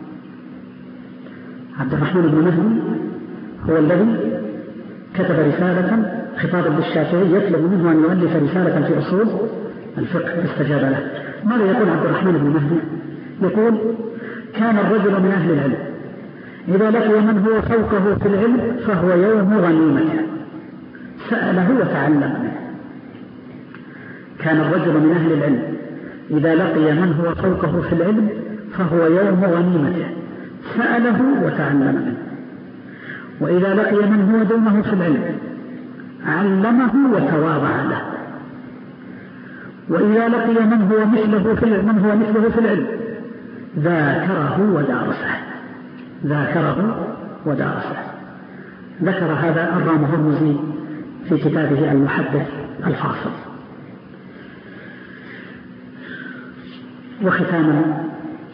عبد الرحمن بن مهدي هو الذي كتب رسالة خطابا للشافعي يطلب منه أن يؤلف رسالة في أصول الفقه فاستجاب له. ماذا يقول عبد الرحمن بن مهدي؟ يقول: كان الرجل من أهل العلم إذا لقي من هو فوقه في العلم فهو يوم غنيمته، سأله وتعلم منه. كان الرجل من أهل العلم إذا لقي من هو فوقه في العلم فهو يوم غنيمته، سأله وتعلم منه. وإذا لقي من هو دونه في العلم علمه وتواضع له. وإذا لقي من هو مثله في العلم, من هو مثله في العلم ذاكره ودارسه ذاكره ودارسه ذكر هذا الرام هرمزي في كتابه المحدث الفاصل. وختاما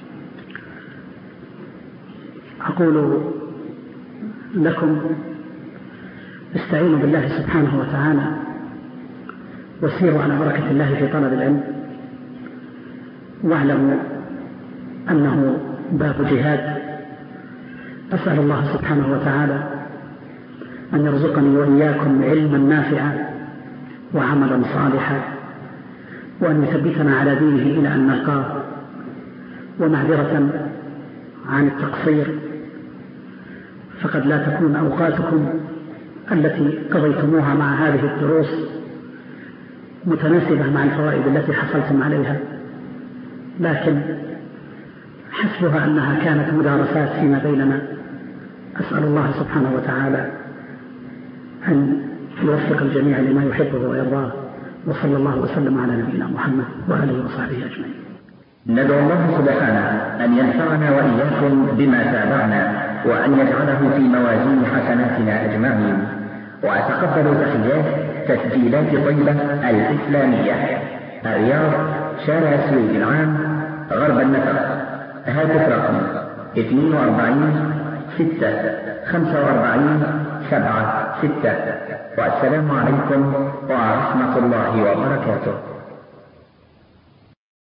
أقول لكم: استعينوا بالله سبحانه وتعالى وسيروا على بركة الله في طلب العلم، واعلموا أنه باب جهاد. أسأل الله سبحانه وتعالى أن يرزقني وإياكم علما نافعا وعملا صالحا، وأن يثبتنا على دينه إلى أن نلقاه. ومعذرة عن التقصير، فقد لا تكون أوقاتكم التي قضيتموها مع هذه الدروس متناسبة مع الفوائد التي حصلتم عليها، لكن حسبها أنها كانت مدارسات فيما بيننا. أسأل الله سبحانه وتعالى أن يوفق الجميع لما يحبه ويرضاه، وصلى الله وسلم على نبينا محمد وآله وصحبه أجمعين. ندعو الله سبحانه أن ينفعنا وإياكم بما تابعنا، وأن يجعله في موازين حسناتنا أجمعين. وأتقبل تحيات تسجيلات طيبة الإسلامية، الرياض، شارع السويد العام، غرب النفق. هاتف رقم اثنين وأربعين ستة خمسة وأربعين سبعة ستة. والسلام عليكم ورحمة الله وبركاته.